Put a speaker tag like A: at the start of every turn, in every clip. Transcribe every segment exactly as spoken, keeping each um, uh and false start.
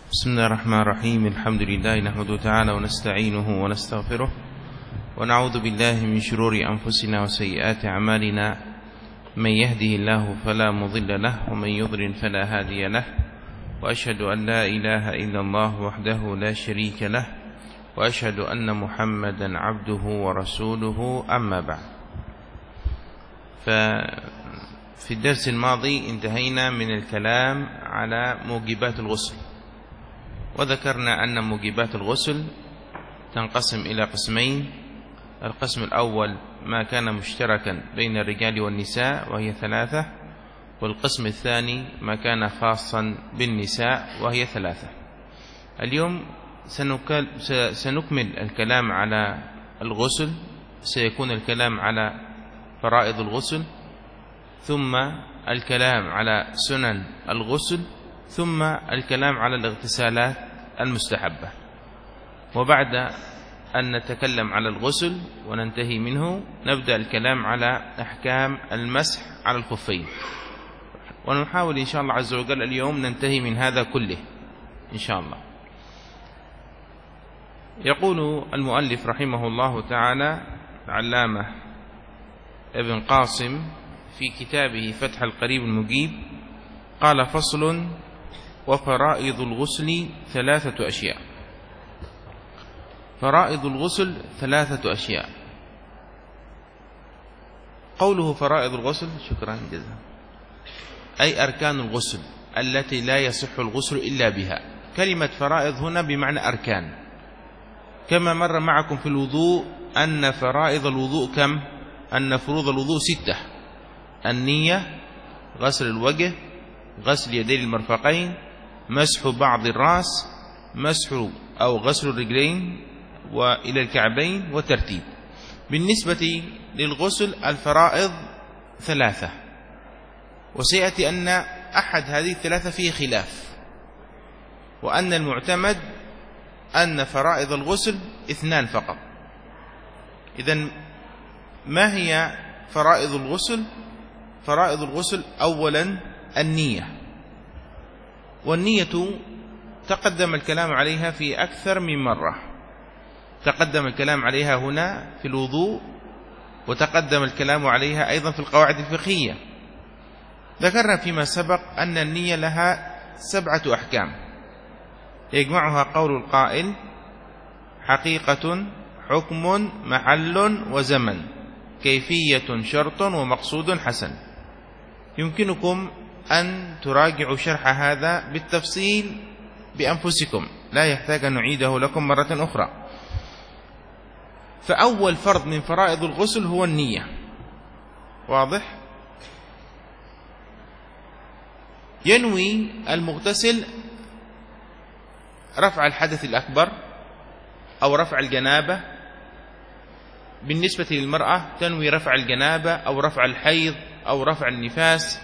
A: بسم الله الرحمن الرحيم. الحمد لله نحمده تعالى ونستعينه ونستغفره ونعوذ بالله من شرور أنفسنا وسيئات أعمالنا، من يهده الله فلا مضل له ومن يضلل فلا هادي له، وأشهد أن لا إله إلا الله وحده لا شريك له، وأشهد أن محمدا عبده ورسوله. أما بعد، ففي الدرس الماضي انتهينا من الكلام على موجبات الغسل، وذكرنا أن موجبات الغسل تنقسم إلى قسمين. القسم الأول ما كان مشتركا بين الرجال والنساء وهي ثلاثة، والقسم الثاني ما كان خاصا بالنساء وهي ثلاثة. اليوم سنكمل الكلام على الغسل، سيكون الكلام على فرائض الغسل، ثم الكلام على سنن الغسل، ثم الكلام على الاغتسالات المستحبة. وبعد أن نتكلم على الغسل وننتهي منه نبدأ الكلام على أحكام المسح على الخفين، ونحاول إن شاء الله عز وجل اليوم ننتهي من هذا كله إن شاء الله. يقول المؤلف رحمه الله تعالى العلامة ابن قاسم في كتابه فتح القريب المجيب، قال: فصل: وفرائض الغسل ثلاثة أشياء. فرائض الغسل ثلاثة أشياء. قوله فرائض الغسل، شكرا جزاك، أي أركان الغسل التي لا يصح الغسل إلا بها. كلمة فرائض هنا بمعنى أركان، كما مر معكم في الوضوء أن فرائض الوضوء كم؟ أن فروض الوضوء ستة: النية، غسل الوجه، غسل يدي المرفقين، مسح بعض الرأس، مسح أو غسل الرجلين وإلى الكعبين، وترتيب. بالنسبة للغسل الفرائض ثلاثة، وسيأتي أن أحد هذه الثلاثة فيه خلاف، وأن المعتمد أن فرائض الغسل اثنان فقط. إذن ما هي فرائض الغسل؟ فرائض الغسل أولا النية، والنية تقدم الكلام عليها في أكثر من مرة. تقدم الكلام عليها هنا في الوضوء، وتقدم الكلام عليها أيضا في القواعد الفقهية. ذكرنا فيما سبق أن النية لها سبعة أحكام يجمعها قول القائل: حقيقة، حكم، محل، وزمن، كيفية، شرط، ومقصود حسن. يمكنكم أن تراجعوا شرح هذا بالتفصيل بأنفسكم، لا يحتاج أن نعيده لكم مرة أخرى. فأول فرض من فرائض الغسل هو النية، واضح؟ ينوي المغتسل رفع الحدث الأكبر أو رفع الجنابة. بالنسبة للمرأة تنوي رفع الجنابة أو رفع الحيض أو رفع النفاس.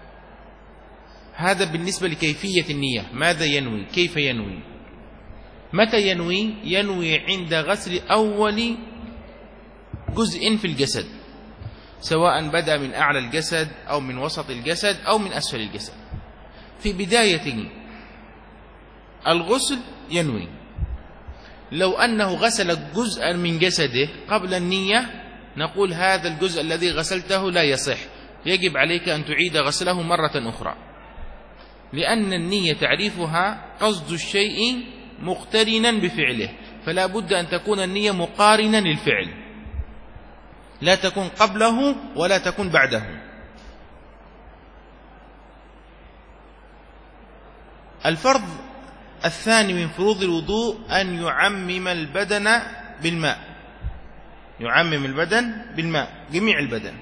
A: هذا بالنسبة لكيفية النية، ماذا ينوي، كيف ينوي، متى ينوي؟ ينوي عند غسل أول جزء في الجسد، سواء بدأ من أعلى الجسد أو من وسط الجسد أو من أسفل الجسد. في بداية الغسل ينوي. لو أنه غسل جزءا من جسده قبل النية نقول هذا الجزء الذي غسلته لا يصح، يجب عليك أن تعيد غسله مرة أخرى، لأن النية تعريفها قصد الشيء مقترنا بفعله، فلا بد أن تكون النية مقارنا للفعل، لا تكون قبله ولا تكون بعده. الفرض الثاني من فروض الوضوء أن يعمم البدن بالماء، يعمم البدن بالماء، جميع البدن،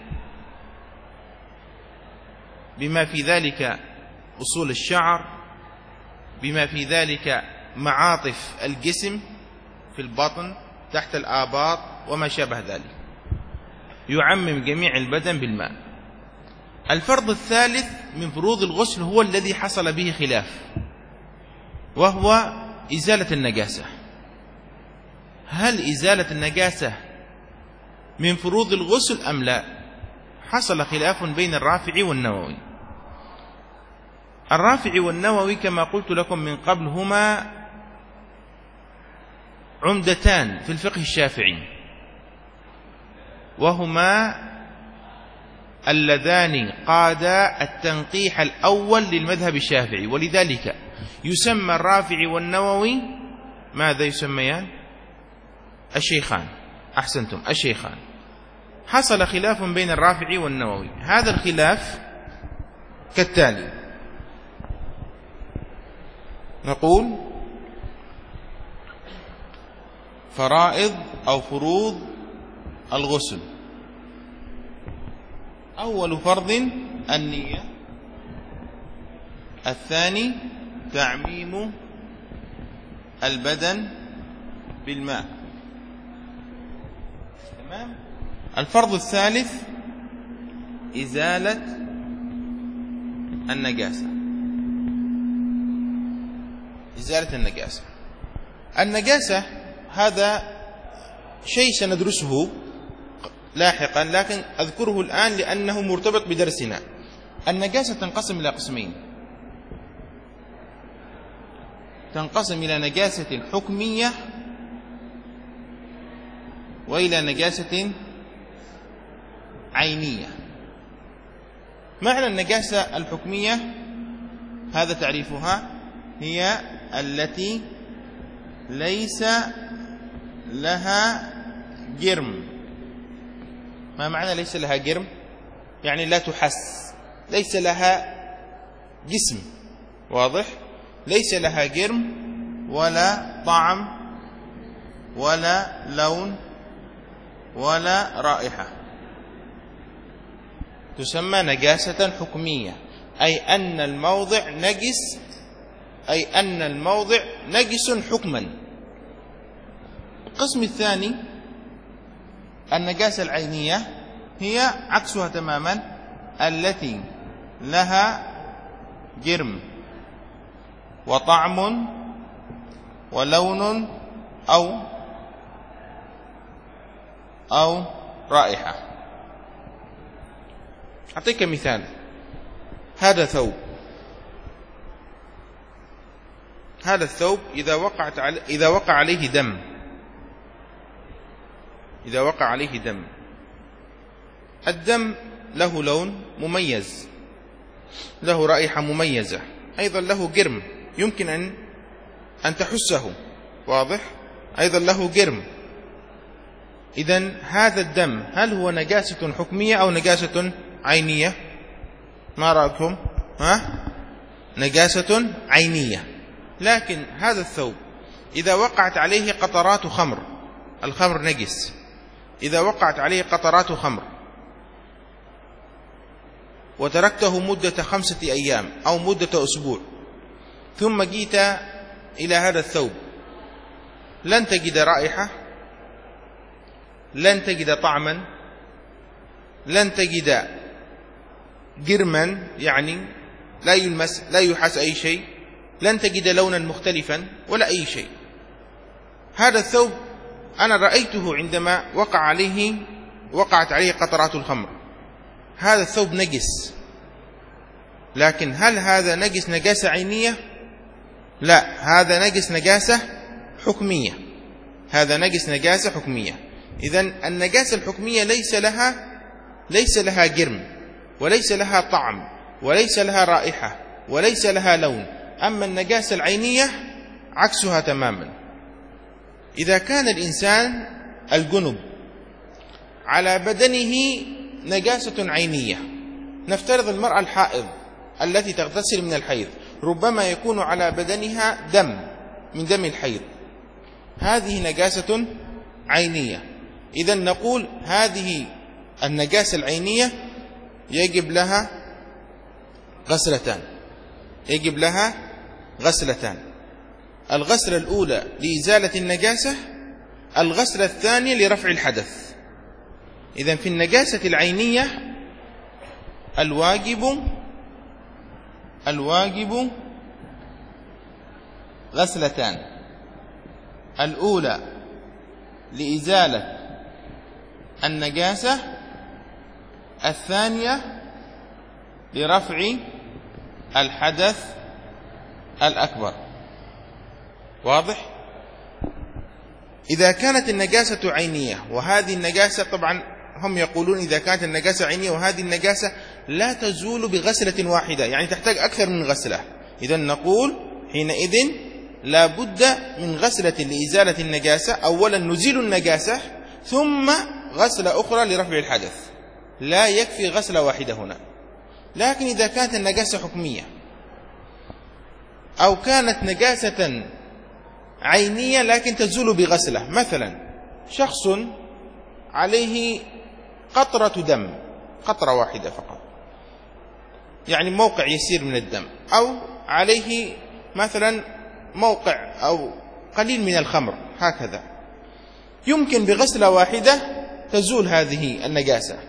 A: بما في ذلك أصول الشعر، بما في ذلك معاطف الجسم في البطن تحت الآباط وما شابه ذلك، يعمم جميع البدن بالماء. الفرض الثالث من فروض الغسل هو الذي حصل به خلاف، وهو إزالة النجاسة. هل إزالة النجاسة من فروض الغسل أم لا؟ حصل خلاف بين الرافعي والنووي. الرافعي والنووي كما قلت لكم من قبل هما عمدتان في الفقه الشافعي، وهما اللذان قادا التنقيح الأول للمذهب الشافعي، ولذلك يسمى الرافعي والنووي ماذا يسميان؟ الشيخان. أحسنتم، الشيخان. حصل خلاف بين الرافعي والنووي، هذا الخلاف كالتالي: نقول فرائض أو فروض الغسل. أول فرض النية، الثاني تعميم البدن بالماء، تمام. الفرض الثالث إزالة النجاسة، إزالة النجاسة. النجاسة هذا شيء سندرسه لاحقا، لكن أذكره الآن لأنه مرتبط بدرسنا. النجاسة تنقسم إلى قسمين: تنقسم إلى نجاسة حكمية وإلى نجاسة عينية. معنى النجاسة الحكمية هذا تعريفها: هي التي ليس لها جرم. ما معنى ليس لها جرم؟ يعني لا تحس، ليس لها جسم، واضح؟ ليس لها جرم ولا طعم ولا لون ولا رائحة، تسمى نجاسة حكمية، أي أن الموضع نجس، أي أن الموضع نجس حكما. القسم الثاني النجاسة العينية، هي عكسها تماما، التي لها جرم وطعم ولون أو أو رائحة. أعطيك مثال: هذا ثوب، هذا الثوب إذا وقعت عليه إذا وقع عليه دم، إذا وقع عليه دم، الدم له لون مميز، له رائحة مميزة، أيضا له جرم يمكن أن أن تحسه، واضح؟ أيضا له جرم. إذن هذا الدم هل هو نجاسة حكمية أو نجاسة عينية؟ ما رأيكم؟ ها؟ نجاسة عينية. لكن هذا الثوب إذا وقعت عليه قطرات خمر، الخمر نجس، إذا وقعت عليه قطرات خمر وتركته مدة خمسة أيام أو مدة أسبوع، ثم جيت إلى هذا الثوب، لن تجد رائحة، لن تجد طعما، لن تجد جرما، يعني لا يلمس لا يحس أي شيء، لن تجد لونا مختلفا ولا أي شيء. هذا الثوب أنا رأيته عندما وقع عليه وقعت عليه قطرات الخمر، هذا الثوب نجس، لكن هل هذا نجس نجاسة عينية؟ لا، هذا نجس نجاسة حكمية، هذا نجس نجاسة حكمية. إذن النجاسة الحكمية ليس لها ليس لها جرم وليس لها طعم وليس لها رائحة وليس لها لون. أما النجاسة العينية عكسها تماما. إذا كان الإنسان الجنب على بدنه نجاسة عينية، نفترض المرأة الحائض التي تغتسل من الحيض ربما يكون على بدنها دم من دم الحيض، هذه نجاسة عينية. إذن نقول هذه النجاسة العينية يجب لها غسلتان، يجب لها غسلتان: الغسلة الأولى لإزالة النجاسة، الغسلة الثانية لرفع الحدث. إذن في النجاسة العينية الواجب الواجب غسلتان: الأولى لإزالة النجاسة، الثانية لرفع الحدث الأكبر. واضح؟ إذا كانت النجاسة عينية، وهذه النجاسة طبعا هم يقولون إذا كانت النجاسة عينية وهذه النجاسة لا تزول بغسلة واحدة، يعني تحتاج أكثر من غسلة، إذا نقول حينئذ لا بد من غسلة لإزالة النجاسة. أولا نزيل النجاسة ثم غسلة أخرى لرفع الحدث، لا يكفي غسلة واحدة هنا. لكن إذا كانت النجاسة حكمية أو كانت نجاسة عينية لكن تزول بغسلة، مثلا شخص عليه قطرة دم، قطرة واحدة فقط، يعني موقع يسير من الدم، أو عليه مثلا موقع أو قليل من الخمر، هكذا يمكن بغسلة واحدة تزول هذه النجاسة.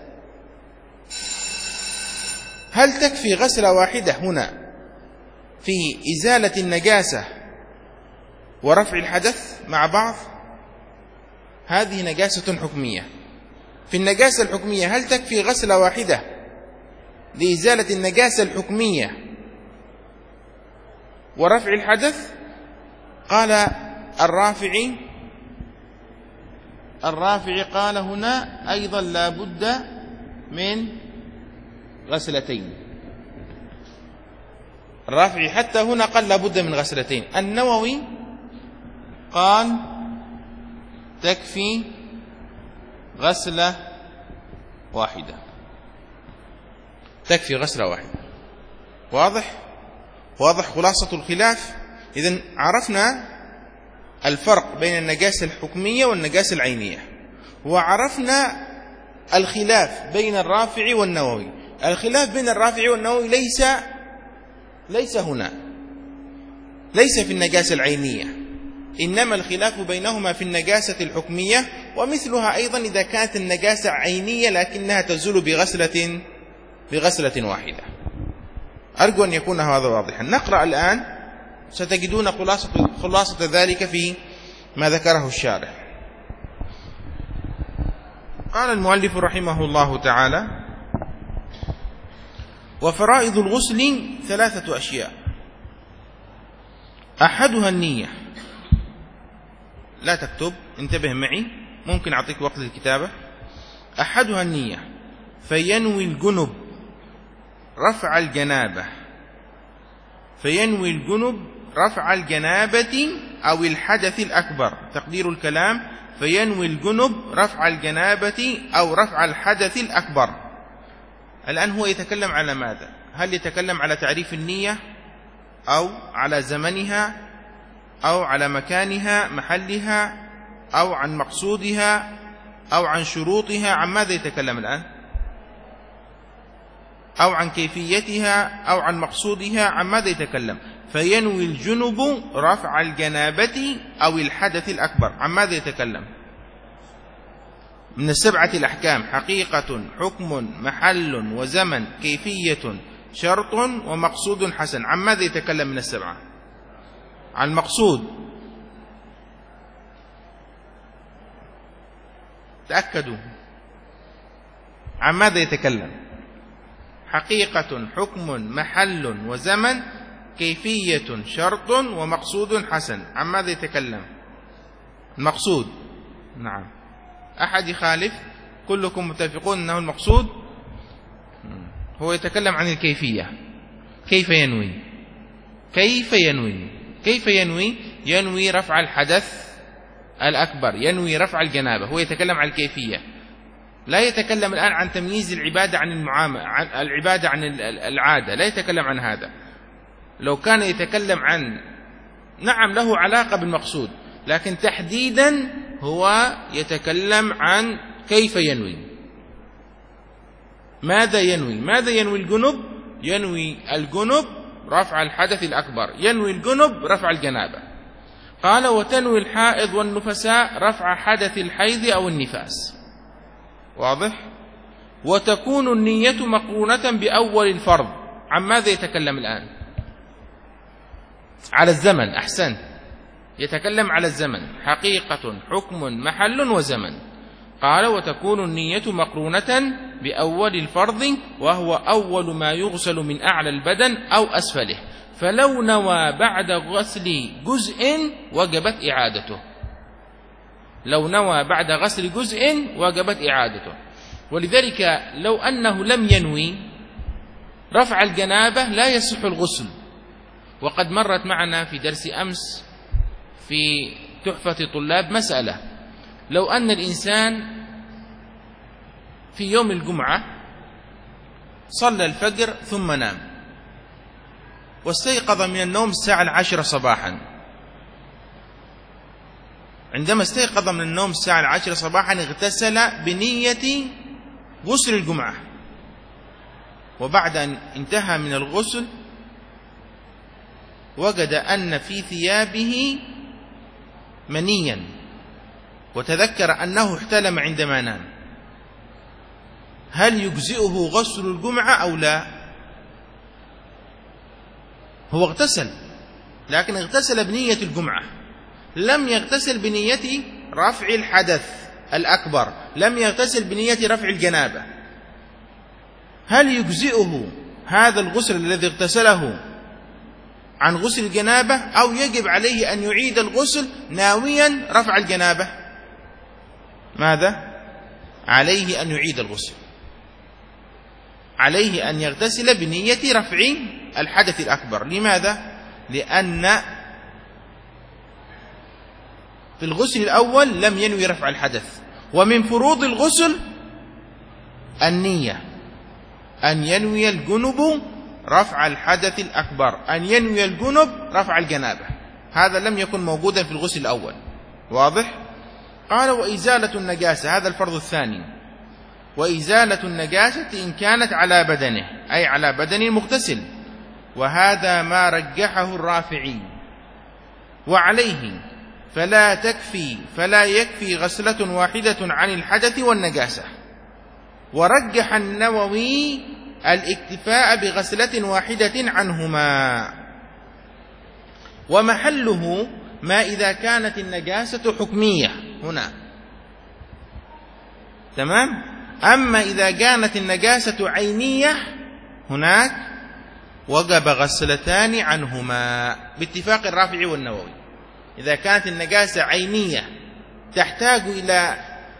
A: هل تكفي غسلة واحدة هنا في إزالة النجاسة ورفع الحدث مع بعض؟ هذه نجاسة حكمية. في النجاسة الحكمية هل تكفي غسلة واحدة لإزالة النجاسة الحكمية ورفع الحدث؟ قال الرافعي الرافعي قال هنا أيضا لا بد من غسلتين. الرافعي حتى هنا قال لا بد من غسلتين. النووي قال تكفي غسلة واحدة، تكفي غسلة واحدة. واضح؟ واضح خلاصة الخلاف. إذن عرفنا الفرق بين النجاسة الحكمية والنجاسة العينية، وعرفنا الخلاف بين الرافعي والنووي. الخلاف بين الرافعي والنووي ليس ليس هنا، ليس في النجاسة العينية، إنما الخلاف بينهما في النجاسة الحكمية، ومثلها أيضا إذا كانت النجاسة عينية لكنها تزول بغسلة بغسلة واحدة. أرجو أن يكون هذا واضحا. نقرأ الآن، ستجدون خلاصة, خلاصة ذلك في ما ذكره الشارح. قال المؤلف رحمه الله تعالى: وفرائض الغسل ثلاثة أشياء، أحدها النية. لا تكتب، انتبه معي، ممكن أعطيك وقت للكتابة. أحدها النية، فينوي الجنب رفع الجنابة، فينوي الجنب رفع الجنابة أو الحدث الأكبر. تقدير الكلام: فينوي الجنب رفع الجنابة أو رفع الحدث الأكبر. الآن هو يتكلم على ماذا؟ هل يتكلم على تعريف النية، أو على زمنها، أو على مكانها محلها، أو عن مقصودها، أو عن شروطها؟ عن ماذا يتكلم الآن؟ أو عن كيفيتها، أو عن مقصودها؟ عن ماذا يتكلم؟ فينوي الجنب رفع الجنابة أو الحدث الأكبر. عن ماذا يتكلم؟ من السبعة الأحكام: حقيقة، حكم، محل، وزمن، كيفية، شرط، ومقصود حسن. عن ماذا يتكلم من السبعة؟ عن المقصود. تأكدوا. عن ماذا يتكلم؟ حقيقة، حكم، محل، وزمن، كيفية، شرط، ومقصود حسن. عن ماذا يتكلم؟ المقصود. نعم. أحد يخالف؟ كلكم متفقون أنه المقصود؟ هو يتكلم عن الكيفية. كيف ينوي؟ كيف ينوي؟ كيف ينوي؟ ينوي رفع الحدث الأكبر، ينوي رفع الجنابة. هو يتكلم عن الكيفية، لا يتكلم الآن عن تمييز العبادة عن المعاملة، عن العبادة عن العادة، لا يتكلم عن هذا. لو كان يتكلم عن، نعم له علاقة بالمقصود، لكن تحديدا هو يتكلم عن كيف ينوي، ماذا ينوي. ماذا ينوي الجنب؟ ينوي الجنب رفع الحدث الأكبر، ينوي الجنب رفع الجنابة. قال: وتنوي الحائض والنفساء رفع حدث الحيض أو النفاس. واضح؟ وتكون النية مقرونة بأول الفرض. عن ماذا يتكلم الآن؟ على الزمن. أحسن، يتكلم على الزمن: حقيقة، حكم، محل، وزمن. قال: وتكون النية مقرونة بأول الفرض، وهو أول ما يغسل من أعلى البدن أو أسفله، فلو نوى بعد غسل جزء وجبت إعادته. لو نوى بعد غسل جزء وجبت إعادته. ولذلك لو أنه لم ينوي رفع الجنابة لا يصح الغسل. وقد مرت معنا في درس أمس في تحفة الطلاب مسألة: لو أن الإنسان في يوم الجمعة صلى الفجر ثم نام واستيقظ من النوم الساعة العاشرة صباحا، عندما استيقظ من النوم الساعة العاشرة صباحا اغتسل بنية غسل الجمعة، وبعد أن انتهى من الغسل وجد أن في ثيابه منيا وتذكر أنه احتلم عندما نام، هل يجزئه غسل الجمعة أو لا؟ هو اغتسل، لكن اغتسل بنية الجمعة، لم يغتسل بنية رفع الحدث الأكبر، لم يغتسل بنية رفع الجنابة. هل يجزئه هذا الغسل الذي اغتسله عن غسل الجنابة، أو يجب عليه أن يعيد الغسل ناويا رفع الجنابة؟ ماذا؟ عليه أن يعيد الغسل، عليه أن يغتسل بنية رفع الحدث الأكبر. لماذا؟ لأن في الغسل الأول لم ينوي رفع الحدث، ومن فروض الغسل النية، أن ينوي الجنب رفع الحدث الأكبر، أن ينوي الجنب رفع الجنابة. هذا لم يكن موجودا في الغسل الأول. واضح؟ قال: وإزالة النجاسة، هذا الفرض الثاني، وإزالة النجاسة إن كانت على بدنه، أي على بدن المغتسل، وهذا ما رجحه الرافعي. وعليه فلا تكفي فلا يكفي غسلة واحدة عن الحدث والنجاسة. ورجح النووي الاكتفاء بغسلة واحدة عنهما، ومحله ما إذا كانت النجاسة حكمية هنا، تمام؟ أما إذا كانت النجاسة عينية هناك وجب غسلتان عنهما باتفاق الرافعي والنووي. إذا كانت النجاسة عينية تحتاج إلى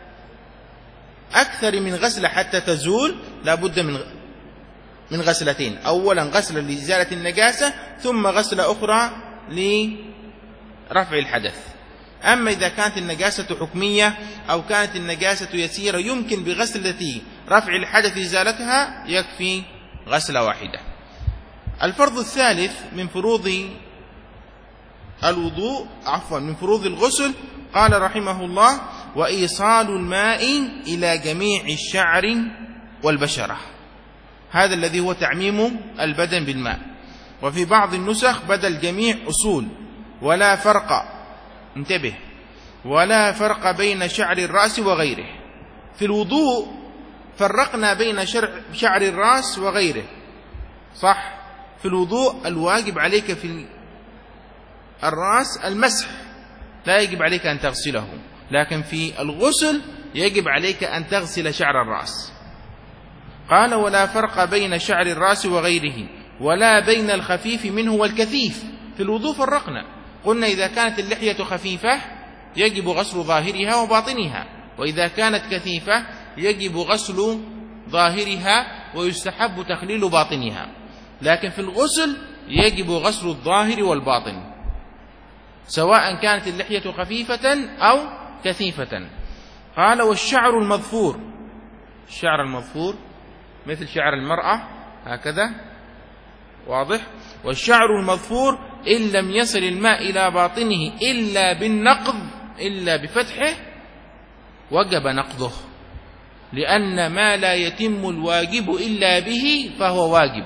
A: أكثر من غسلة حتى تزول، لابد من من غسلتين: أولا غسلة لإزالة النجاسة، ثم غسلة أخرى لرفع الحدث. أما إذا كانت النجاسة حكمية أو كانت النجاسة يسيرة يمكن بغسلة رفع الحدث إزالتها، يكفي غسلة واحدة. الفرض الثالث من فروض الوضوء عفوا من فروض الغسل، قال رحمه الله: وإيصال الماء إلى جميع الشعر والبشرة، هذا الذي هو تعميم البدن بالماء. وفي بعض النسخ بدل جميع أصول، ولا فرق، انتبه، ولا فرق بين شعر الرأس وغيره. في الوضوء فرقنا بين شعر الرأس وغيره، صح؟ في الوضوء الواجب عليك في الرأس المسح، لا يجب عليك أن تغسله، لكن في الغسل يجب عليك أن تغسل شعر الرأس. قال: ولا فرق بين شعر الرأس وغيره، ولا بين الخفيف منه والكثيف. في الوضوء فرقنا، قلنا إذا كانت اللحية خفيفة يجب غسل ظاهرها وباطنها، وإذا كانت كثيفة يجب غسل ظاهرها ويستحب تخليل باطنها. لكن في الغسل يجب غسل الظاهر والباطن، سواء كانت اللحية خفيفة أو كثيفة. قال: والشعر المظفور، الشعر المظفور مثل شعر المرأة هكذا، واضح؟ والشعر المظفور إن لم يصل الماء إلى باطنه إلا بالنقض، إلا بفتحه، وجب نقضه، لأن ما لا يتم الواجب إلا به فهو واجب.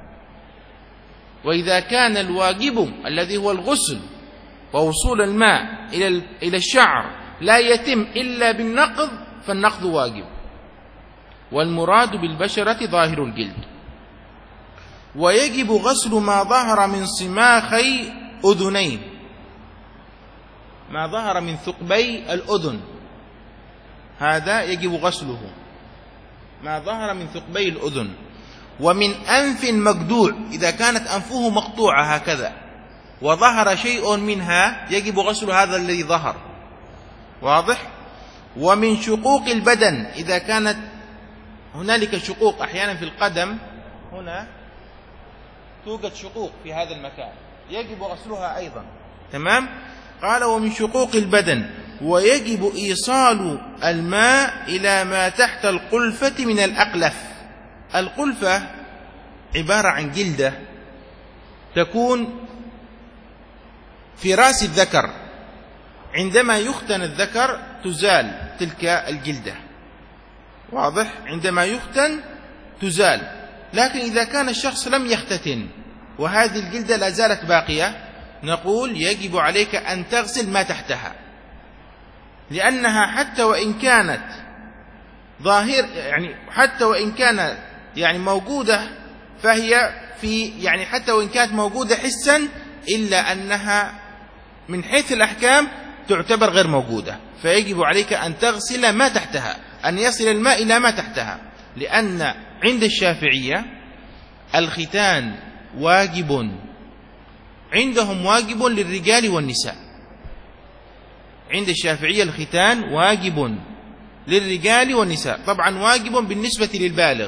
A: وإذا كان الواجب الذي هو الغسل ووصول الماء إلى الشعر لا يتم إلا بالنقض فالنقض واجب. والمراد بالبشرة ظاهر الجلد. ويجب غسل ما ظهر من صماخي أذنين، ما ظهر من ثقبي الأذن، هذا يجب غسله. ما ظهر من ثقبي الأذن، ومن أنف مجدوع إذا كانت أنفه مقطوعة هكذا وظهر شيء منها يجب غسل هذا الذي ظهر، واضح؟ ومن شقوق البدن إذا كانت هنالك شقوق أحيانا في القدم، هنا توجد شقوق في هذا المكان يجب غسلها أيضا، تمام؟ قال ومن شقوق البدن، ويجب إيصال الماء إلى ما تحت القلفة من الأقلف. القلفة عبارة عن جلدة تكون في رأس الذكر، عندما يختن الذكر تزال تلك الجلدة، واضح؟ عندما يختن تزال، لكن إذا كان الشخص لم يختتن وهذه الجلدة لا زالت باقية نقول يجب عليك أن تغسل ما تحتها، لأنها حتى وإن كانت ظاهر يعني حتى وإن كانت يعني موجودة فهي في يعني حتى وإن كانت موجودة حسا إلا أنها من حيث الأحكام تعتبر غير موجودة، فيجب عليك أن تغسل ما تحتها، أن يصل الماء إلى ما تحتها، لأن عند الشافعية الختان واجب، عندهم واجب للرجال والنساء. عند الشافعية الختان واجب للرجال والنساء، طبعا واجب بالنسبة للبالغ،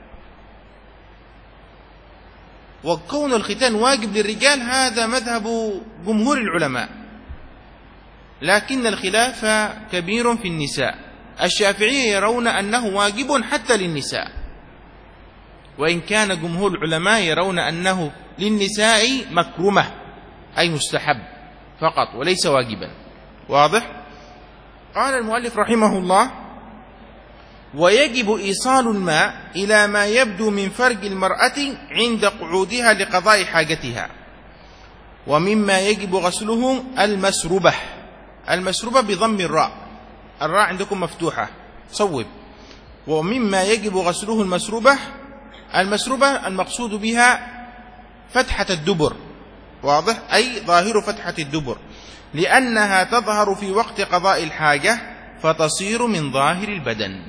A: وكون الختان واجب للرجال هذا مذهب جمهور العلماء، لكن الخلاف كبير في النساء. الشافعية يرون أنه واجب حتى للنساء، وإن كان جمهور العلماء يرون أنه للنساء مكرمة أي مستحب فقط وليس واجبا، واضح؟ قال المؤلف رحمه الله ويجب إيصال الماء إلى ما يبدو من فرج المرأة عند قعودها لقضاء حاجتها. ومما يجب غسله المسربة، المسربة بضم الراء، الراء عندكم مفتوحة صوب. ومما يجب غسله المسربة، المسربة المقصود بها فتحة الدبر، واضح؟ أي ظاهر فتحة الدبر، لأنها تظهر في وقت قضاء الحاجة فتصير من ظاهر البدن.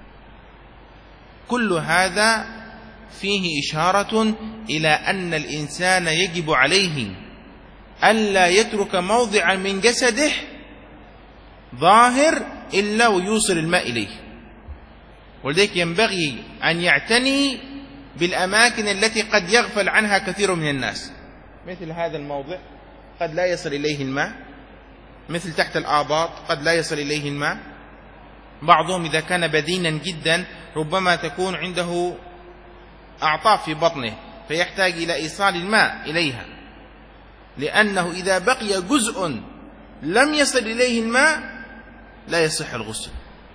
A: كل هذا فيه إشارة إلى أن الإنسان يجب عليه ألا يترك موضعا من جسده ظاهر إلا ويوصل الماء إليه، ولذلك ينبغي أن يعتني بالأماكن التي قد يغفل عنها كثير من الناس، مثل هذا الموضع قد لا يصل إليه الماء، مثل تحت الآباط قد لا يصل إليه الماء. بعضهم إذا كان بدينا جدا ربما تكون عنده أعطاف في بطنه فيحتاج إلى إيصال الماء إليها، لأنه إذا بقي جزء لم يصل إليه الماء لا يصح الغسل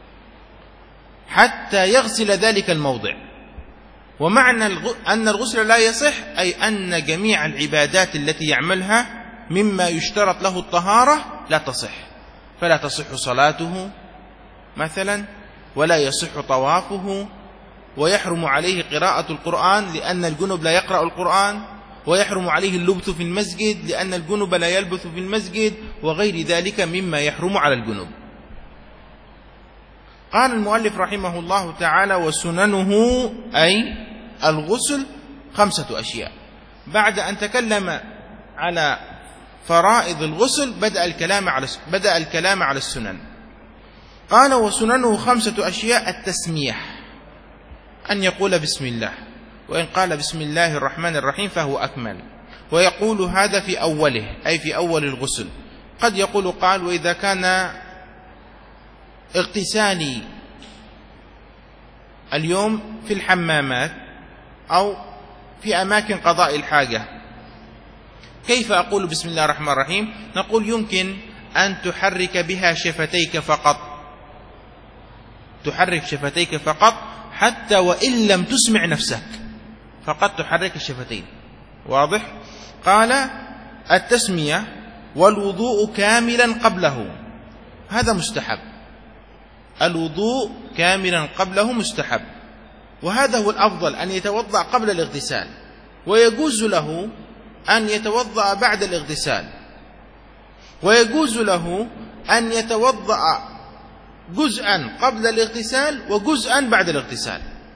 A: حتى يغسل ذلك الموضع. ومعنى أن الغسل لا يصح أي أن جميع العبادات التي يعملها مما يشترط له الطهارة لا تصح، فلا تصح صلاته مثلا، ولا يصح طوافه، ويحرم عليه قراءة القرآن لأن الجنب لا يقرأ القرآن، ويحرم عليه اللبث في المسجد لأن الجنب لا يلبث في المسجد، وغير ذلك مما يحرم على الجنب. قال المؤلف رحمه الله تعالى وسننه أي الغسل خمسة أشياء. بعد أن تكلم على فرائض الغسل بدأ الكلام على بدأ الكلام على السنن. قال وسننه خمسة أشياء: التسميح، أن يقول بسم الله، وإن قال بسم الله الرحمن الرحيم فهو أكمل، ويقول هذا في أوله أي في أول الغسل. قد يقول قال وإذا كان اغتسالي اليوم في الحمامات أو في أماكن قضاء الحاجة كيف أقول بسم الله الرحمن الرحيم؟ نقول يمكن أن تحرك بها شفتيك فقط، تحرك شفتيك فقط حتى وإن لم تسمع نفسك، فقط تحرك الشفتين، واضح؟ قال التسمية والوضوء كاملا قبله، هذا مستحب، الوضوء كاملا قبله مستحب، وهذا هو الأفضل أن يتوضأ قبل الاغتسال، ويجوز له أن يتوضأ بعد الاغتسال، ويجوز له أن يتوضأ جزءا قبل الاغتسال وجزءا بعد الاغتسال،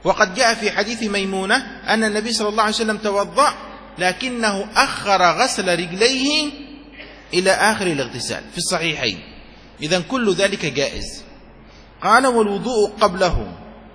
A: وقد جاء في حديث ميمونة أن النبي صلى الله عليه وسلم توضأ لكنه أخر غسل رجليه إلى آخر الاغتسال في الصحيحين. إذن كل ذلك جائز. قال والوضوء قبله،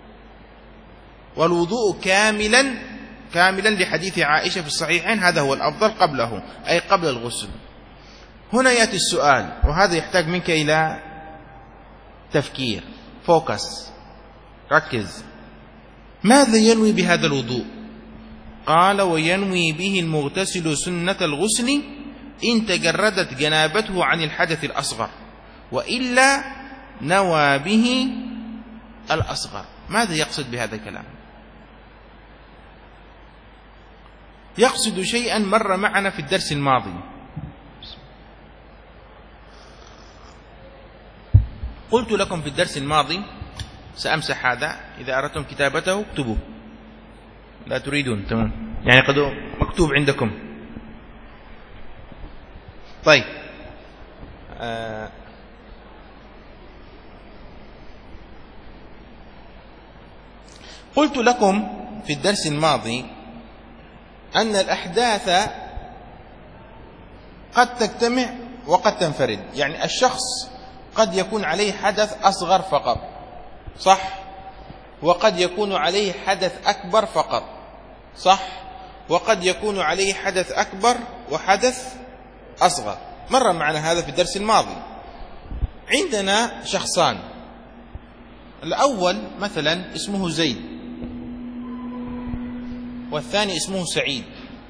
A: والوضوء كاملا كاملا لحديث عائشة في الصحيحين، هذا هو الأفضل قبله أي قبل الغسل. هنا يأتي السؤال، وهذا يحتاج منك إلى تفكير، فوكس، ركز. ماذا ينوي بهذا الوضوء؟ قال وينوي به المغتسل سنة الغسل إن تجردت جنابته عن الحدث الأصغر، وإلا نوى به الأصغر. ماذا يقصد بهذا الكلام؟ يقصد شيئا مر معنا في الدرس الماضي. قلت لكم في الدرس الماضي، سأمسح هذا، إذا أردتم كتابته اكتبوه، لا تريدون تمام، يعني قد مكتوب عندكم. طيب آه قلت لكم في الدرس الماضي أن الأحداث قد تجتمع وقد تنفرد. يعني الشخص قد يكون عليه حدث أصغر فقط، صح؟ وقد يكون عليه حدث أكبر فقط، صح؟ وقد يكون عليه حدث أكبر وحدث أصغر. مر معنا هذا في الدرس الماضي. عندنا شخصان، الأول مثلا اسمه زيد، والثاني اسمه سعيد.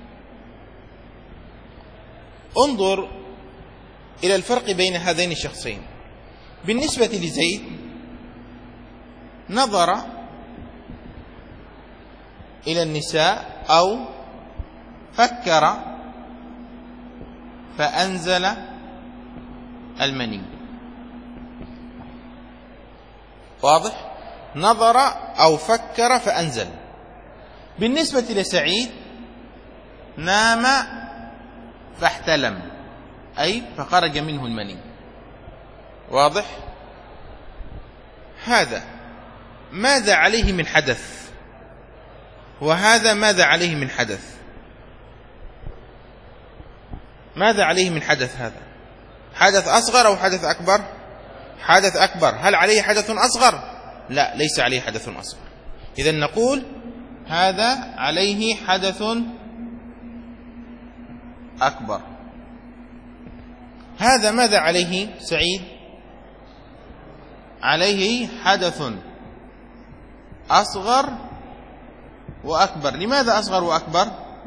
A: انظر إلى الفرق بين هذين الشخصين. بالنسبة لزيد نظر إلى النساء أو فكر فأنزل المني. واضح؟ نظر أو فكر فأنزل. بالنسبة لسعيد نام فاحتلم، أي فخرج منه المني. واضح؟ هذا ماذا عليه من حدث، وهذا ماذا عليه من حدث؟ ماذا عليه من حدث؟ هذا حدث أصغر أو حدث أكبر؟ حدث أكبر. هل عليه حدث أصغر؟ لا، ليس عليه حدث أصغر. إذن نقول هذا عليه حدث أكبر. هذا ماذا عليه سعيد؟ عليه حدث أصغر وأكبر. لماذا أصغر وأكبر؟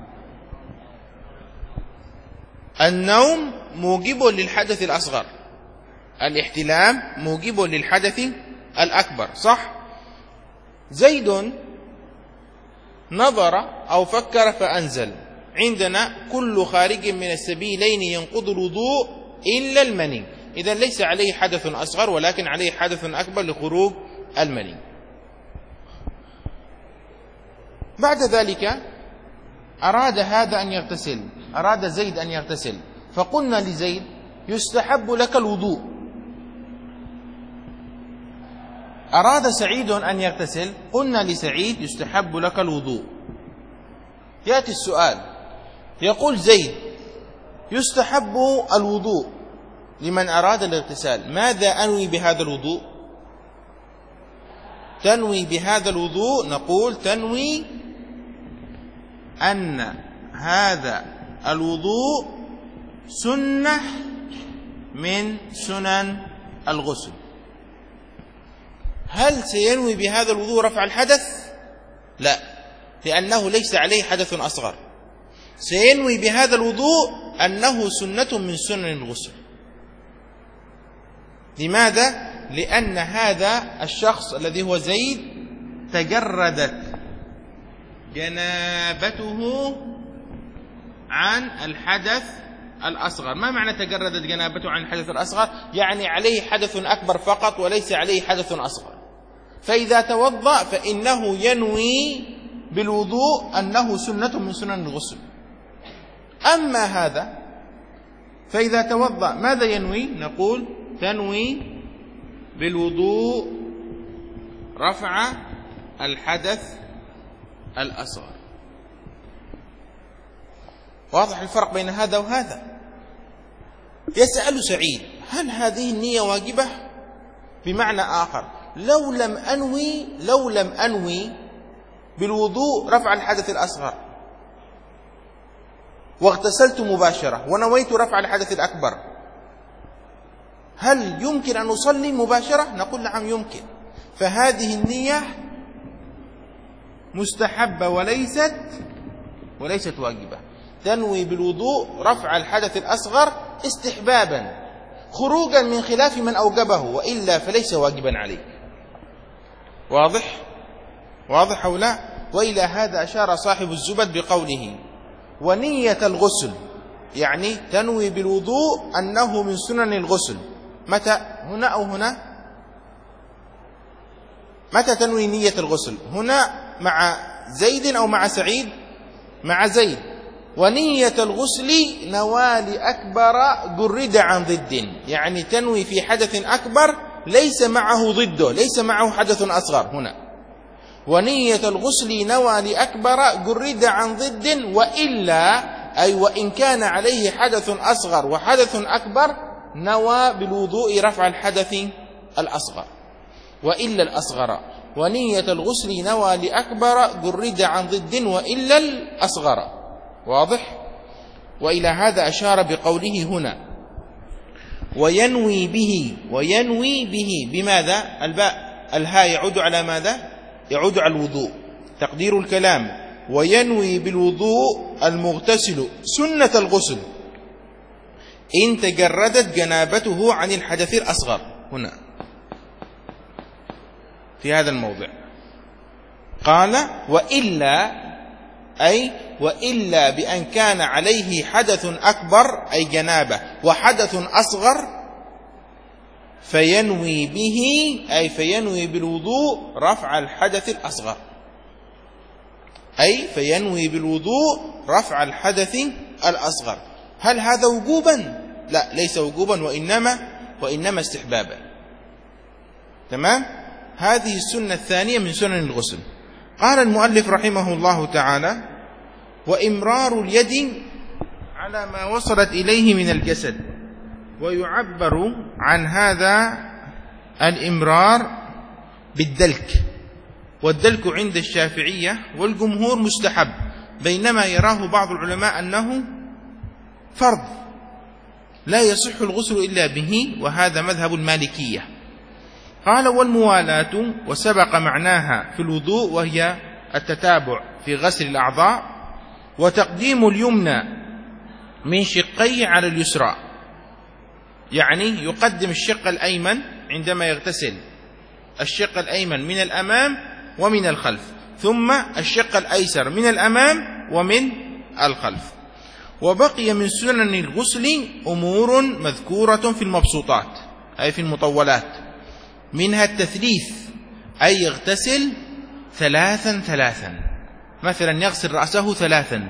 A: النوم موجب للحدث الأصغر، الاحتلام موجب للحدث الأكبر، صح؟ زيد نظر أو فكر فأنزل. عندنا كل خارج من السبيلين ينقض الوضوء إلا المني. إذن ليس عليه حدث أصغر ولكن عليه حدث أكبر لخروج المني. بعد ذلك أراد هذا أن يغتسل، أراد زيد أن يغتسل، فقلنا لزيد يستحب لك الوضوء. أراد سعيد أن يغتسل، قلنا لسعيد يستحب لك الوضوء. يأتي السؤال، يقول زيد يستحب الوضوء لمن أراد الاغتسال، ماذا أنوي بهذا الوضوء؟ تنوي بهذا الوضوء، نقول تنوي أن هذا الوضوء سنة من سنن الغسل. هل سينوي بهذا الوضوء رفع الحدث؟ لا، لأنه ليس عليه حدث أصغر. سينوي بهذا الوضوء أنه سنة من سنن الغسل. لماذا؟ لأن هذا الشخص الذي هو زيد تجردت جنابته عن الحدث الأصغر. ما معنى تجردت جنابته عن الحدث الأصغر؟ يعني عليه حدث أكبر فقط وليس عليه حدث أصغر. فإذا توضأ فإنه ينوي بالوضوء أنه سنة من سنن الغسل. أما هذا فإذا توضأ ماذا ينوي؟ نقول تنوي بالوضوء رفع الحدث الأصغر. واضح الفرق بين هذا وهذا؟ يسأل سعيد: هل هذه النية واجبة؟ بمعنى آخر، لو لم أنوي لو لم أنوي بالوضوء رفع الحدث الأصغر واغتسلت مباشرة ونويت رفع الحدث الأكبر، هل يمكن أن أصلي مباشرة؟ نقول نعم يمكن. فهذه النية مستحبة وليست وليست واجبة. تنوي بالوضوء رفع الحدث الأصغر استحبابا خروجا من خلاف من أوجبه، وإلا فليس واجبا عليك. واضح؟ واضح أو لا؟ وإلى هذا أشار صاحب الزبد بقوله: ونية الغسل، يعني تنوي بالوضوء أنه من سنن الغسل. متى؟ هنا أو هنا؟ متى تنوي نية الغسل؟ هنا مع زيد أو مع سعيد؟ مع زيد. ونية الغسل نوال أكبر جرد عن ضد، يعني تنوي في حدث أكبر ليس معه ضده، ليس معه حدث أصغر. هنا ونية الغسل نوى لأكبر جرد عن ضد، وإلا أي وإن كان عليه حدث أصغر وحدث أكبر نوى بالوضوء رفع الحدث الأصغر، وإلا الأصغر. ونية الغسل نوى لأكبر جرد عن ضد وإلا الأصغر. واضح؟ وإلى هذا أشار بقوله هنا: وينوي به. وينوي به بماذا؟ الباء الهاء يعود على ماذا؟ يعود على الوضوء. تقدير الكلام: وينوي بالوضوء المغتسل سنة الغسل إن تجردت جنابته عن الحدث الأصغر. هنا في هذا الموضع قال: وإلا أي وإلا بأن كان عليه حدث أكبر أي جنابة وحدث أصغر فينوي به أي فينوي بالوضوء رفع الحدث الأصغر، أي فينوي بالوضوء رفع الحدث الأصغر. هل هذا وجوبا؟ لا، ليس وجوبا، وإنما وإنما استحبابا. تمام؟ هذه السنة الثانية من سنن الغسل. قال المؤلف رحمه الله تعالى: وإمرار اليد على ما وصلت إليه من الجسد. ويعبر عن هذا الإمرار بالدلك، والدلك عند الشافعية والجمهور مستحب، بينما يراه بعض العلماء أنه فرض لا يصح الغسل إلا به، وهذا مذهب المالكية. قال: والموالاة، وسبق معناها في الوضوء وهي التتابع في غسل الأعضاء، وتقديم اليمنى من شقيه على اليسرى، يعني يقدم الشق الأيمن عندما يغتسل، الشق الأيمن من الأمام ومن الخلف، ثم الشق الأيسر من الأمام ومن الخلف. وبقي من سنن الغسل أمور مذكورة في المبسوطات أي في المطولات، منها التثليث أي يغتسل ثلاثا ثلاثا، مثلا يغسل رأسه ثلاثا،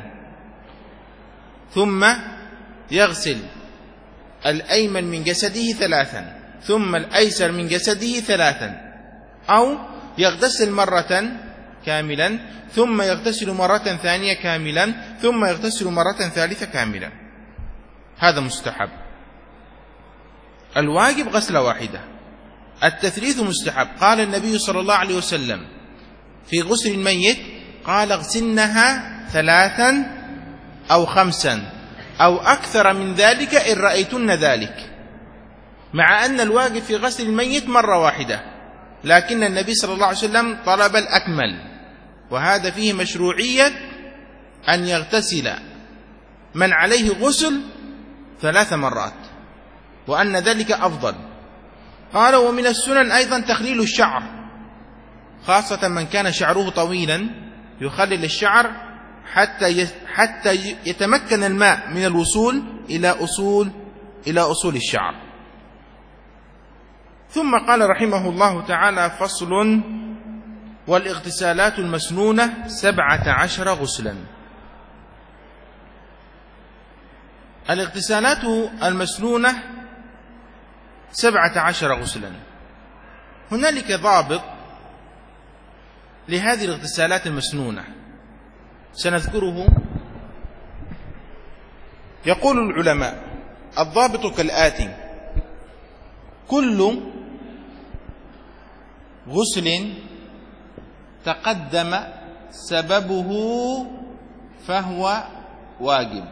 A: ثم يغسل الأيمن من جسده ثلاثا، ثم الأيسر من جسده ثلاثا، أو يغتسل مرة كاملا ثم يغتسل مرة ثانية كاملا ثم يغتسل مرة ثالثة كاملا. هذا مستحب. الواجب غسلة واحدة. التثليث مستحب. قال النبي صلى الله عليه وسلم في غسل الميت، قال: اغسلنها ثلاثا أو خمسا أو أكثر من ذلك إن رأيتن ذلك، مع أن الواجب في غسل الميت مرة واحدة، لكن النبي صلى الله عليه وسلم طلب الأكمل، وهذا فيه مشروعية أن يغتسل من عليه غسل ثلاث مرات، وأن ذلك أفضل. قال: ومن السنن أيضا تخليل الشعر، خاصة من كان شعره طويلا يخلل الشعر حتى حتى يتمكن الماء من الوصول إلى أصول إلى أصول الشعر. ثم قال رحمه الله تعالى: فصل: والاغتسالات المسنونة سبعة عشر غسلا. الاغتسالات المسنونة سبعة عشر غسلا. هنالك ضابط لهذه الاغتسالات المسنونة، سنذكره. يقول العلماء الضابط كالآتي: كل غسل تقدم سببه فهو واجب،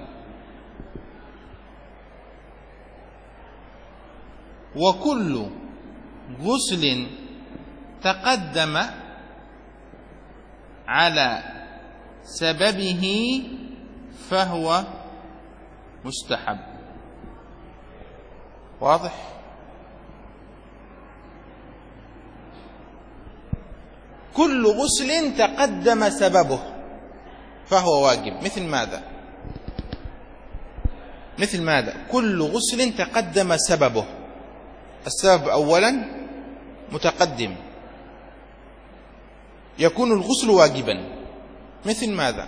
A: وكل غسل تقدم على سببه فهو مستحب. واضح؟ كل غسل تقدم سببه فهو واجب. مثل ماذا؟ مثل ماذا؟ كل غسل تقدم سببه، السبب أولا متقدم، يكون الغسل واجبا. مثل ماذا؟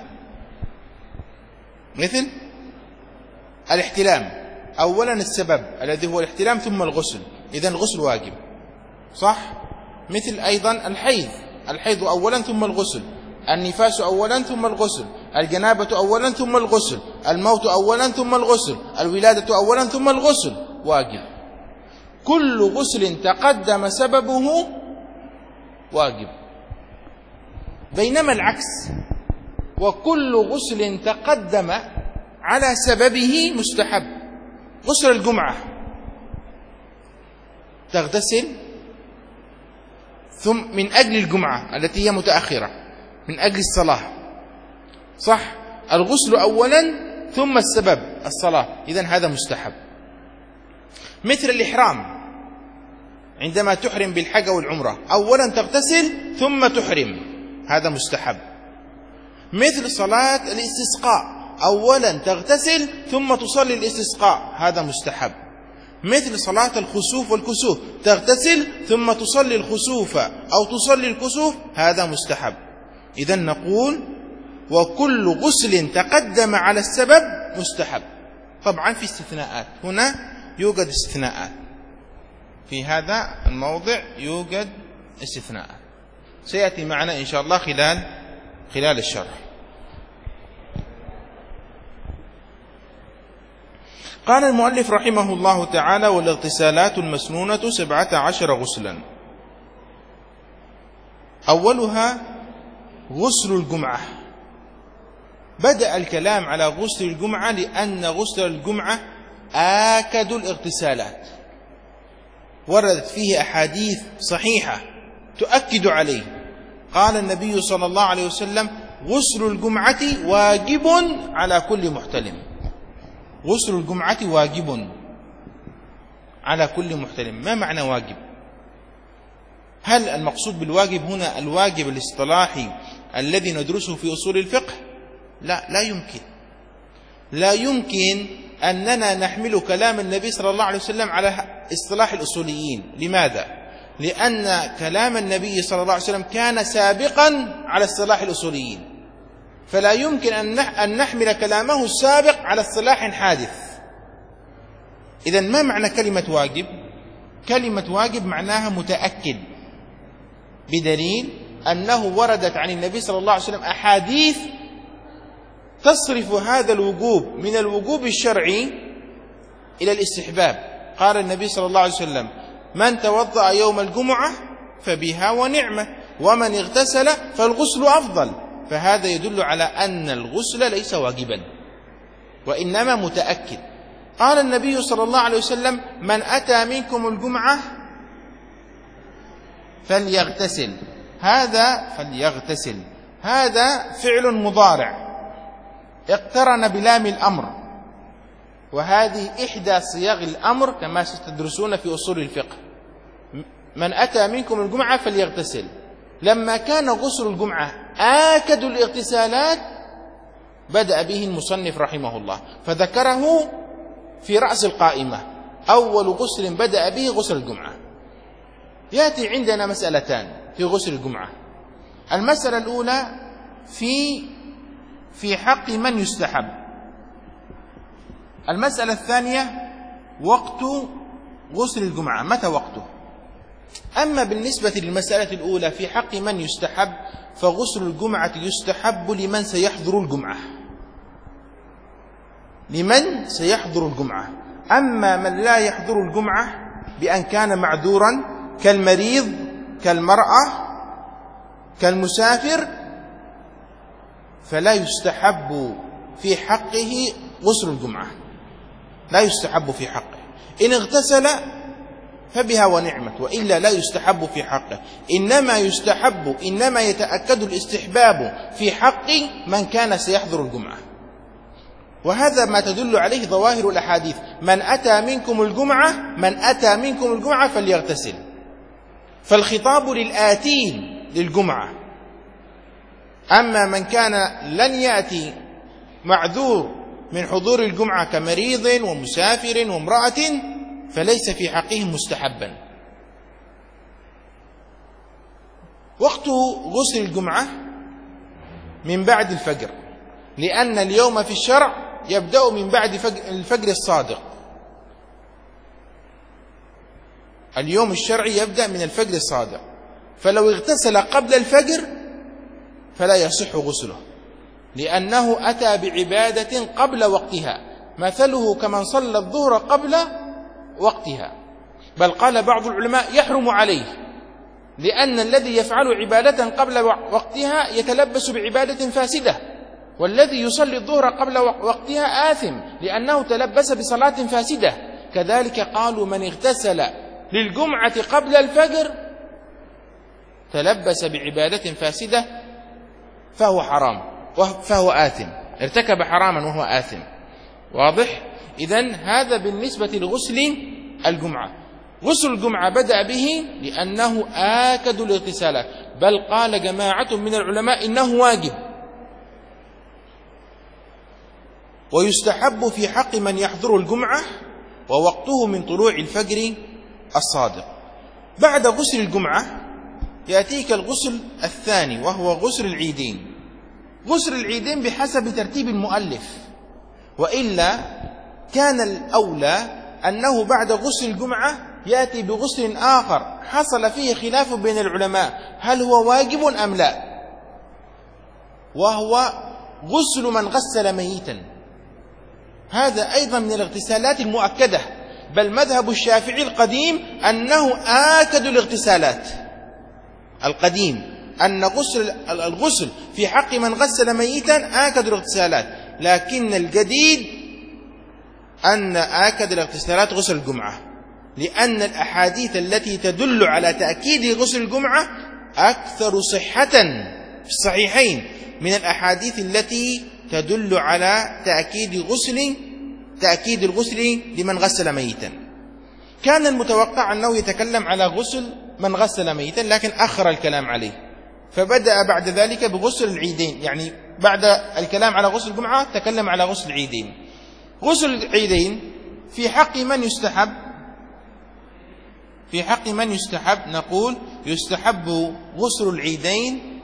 A: مثل الاحتلام، أولا السبب الذي هو الاحتلام ثم الغسل، إذن الغسل واجب، صح؟ مثل أيضا الحيض، الحيض أولا ثم الغسل، النفاس أولا ثم الغسل، الجنابة أولا ثم الغسل، الموت أولا ثم الغسل، الولادة أولا ثم الغسل، واجب. كل غسل تقدم سببه واجب، بينما العكس: وكل غسل تقدم على سببه مستحب. غسل الجمعة تغتسل ثم من أجل الجمعة التي هي متأخرة، من أجل الصلاة، صح؟ الغسل أولا ثم السبب الصلاة، إذن هذا مستحب. مثل الإحرام، عندما تحرم بالحج والعمرة أولا تغتسل ثم تحرم، هذا مستحب. مثل صلاة الاستسقاء، أولا تغتسل ثم تصلي الاستسقاء، هذا مستحب. مثل صلاة الخسوف والكسوف، تغتسل ثم تصلي الخسوف أو تصلي الكسوف، هذا مستحب. إذن نقول: وكل غسل تقدم على السبب مستحب. طبعا في استثناءات، هنا يوجد استثناءات، في هذا الموضع يوجد استثناءات، سيأتي معنا إن شاء الله خلال خلال الشرح. قال المؤلف رحمه الله تعالى: والاغتسالات المسنونة سبعة عشر غسلا. أولها غسل الجمعة. بدأ الكلام على غسل الجمعة لأن غسل الجمعة آكد الاغتسالات، وردت فيه أحاديث صحيحة تؤكد عليه. قال النبي صلى الله عليه وسلم: غسل الجمعة واجب على كل محتلم. غسل الجمعة واجب على كل محتلم. ما معنى واجب؟ هل المقصود بالواجب هنا الواجب الاصطلاحي الذي ندرسه في أصول الفقه؟ لا، لا يمكن لا يمكن أننا نحمل كلام النبي صلى الله عليه وسلم على اصطلاح الأصوليين. لماذا؟ لأن كلام النبي صلى الله عليه وسلم كان سابقا على اصطلاح الأصوليين، فلا يمكن أن نحمل كلامه السابق على اصطلاح حادث. إذن ما معنى كلمة واجب؟ كلمة واجب معناها متأكد، بدليل أنه وردت عن النبي صلى الله عليه وسلم أحاديث تصرف هذا الوجوب من الوجوب الشرعي إلى الاستحباب. قال النبي صلى الله عليه وسلم: من توضأ يوم الجمعة فبها ونعمة، ومن اغتسل فالغسل أفضل. فهذا يدل على أن الغسل ليس واجبا وإنما متأكد. قال النبي صلى الله عليه وسلم: من أتى منكم الجمعة فليغتسل. هذا فليغتسل هذا فعل مضارع اقترن بلام الأمر، وهذه إحدى صياغ الأمر كما ستدرسون في أصول الفقه. من أتى منكم الجمعة فليغتسل. لما كان غسل الجمعة آكد الاغتسالات بدأ به المصنف رحمه الله فذكره في رأس القائمة: أول غسل بدأ به غسل الجمعة. يأتي عندنا مسألتان في غسل الجمعة. المسألة الأولى في في حق من يستحب. المسألة الثانية وقت غسل الجمعة، متى وقته؟ أما بالنسبة للمسألة الأولى في حق من يستحب، فغسل الجمعة يستحب لمن سيحضر الجمعة، لمن سيحضر الجمعة. أما من لا يحضر الجمعة بأن كان معذورا كالمريض كالمرأة كالمسافر فلا يستحب في حقه غسل الجمعة، لا يستحب في حقه. إن اغتسل فبها ونعمت، وإلا لا يستحب في حقه. إنما يستحب إنما يتأكد الاستحباب في حق من كان سيحضر الجمعة، وهذا ما تدل عليه ظواهر الأحاديث: من أتى منكم الجمعة من أتى منكم الجمعة فليغتسل. فالخطاب للآتين للجمعة. أما من كان لن يأتي معذور من حضور الجمعة كمريض ومسافر وامرأة فليس في حقهم مستحبا. وقت غسل الجمعة من بعد الفجر، لأن اليوم في الشرع يبدأ من بعد الفجر الصادق. اليوم الشرعي يبدأ من الفجر الصادق، فلو اغتسل قبل الفجر فلا يصح غسله، لأنه أتى بعبادة قبل وقتها، مثله كمن صلى الظهر قبل وقتها. بل قال بعض العلماء يحرم عليه، لأن الذي يفعل عبادة قبل وقتها يتلبس بعبادة فاسدة، والذي يصلي الظهر قبل وقتها آثم لأنه تلبس بصلاة فاسدة. كذلك قالوا من اغتسل للجمعة قبل الفجر تلبس بعبادة فاسدة فهو حرام، فهو آثم، ارتكب حراما وهو آثم. واضح؟ إذن هذا بالنسبة لغسل الجمعة. غسل الجمعة بدأ به لأنه آكد الاغتسالات، بل قال جماعة من العلماء إنه واجب، ويستحب في حق من يحضر الجمعة، ووقته من طلوع الفجر الصادق. بعد غسل الجمعة يأتيك الغسل الثاني وهو غسل العيدين. غسل العيدين بحسب ترتيب المؤلف، وإلا كان الأولى أنه بعد غسل الجمعة يأتي بغسل آخر حصل فيه خلاف بين العلماء هل هو واجب أم لا، وهو غسل من غسل ميتا. هذا أيضا من الاغتسالات المؤكدة، بل مذهب الشافعي القديم أنه آكد الاغتسالات. القديم أن غسل الغسل في حق من غسل ميتا آكد الاغتسالات، لكن الجديد أن آكد الاغتسالات غسل الجمعة، لأن الأحاديث التي تدل على تأكيد غسل الجمعة أكثر صحة في الصحيحين من الأحاديث التي تدل على تأكيد غسل تأكيد الغسل لمن غسل ميتا. كان المتوقع أنه يتكلم على غسل من غسل ميتا، لكن أخر الكلام عليه، فبدأ بعد ذلك بغسل العيدين، يعني بعد الكلام على غسل الجمعة تكلم على غسل العيدين. غسل العيدين في حق من يستحب؟ في حق من يستحب نقول يستحب غسل العيدين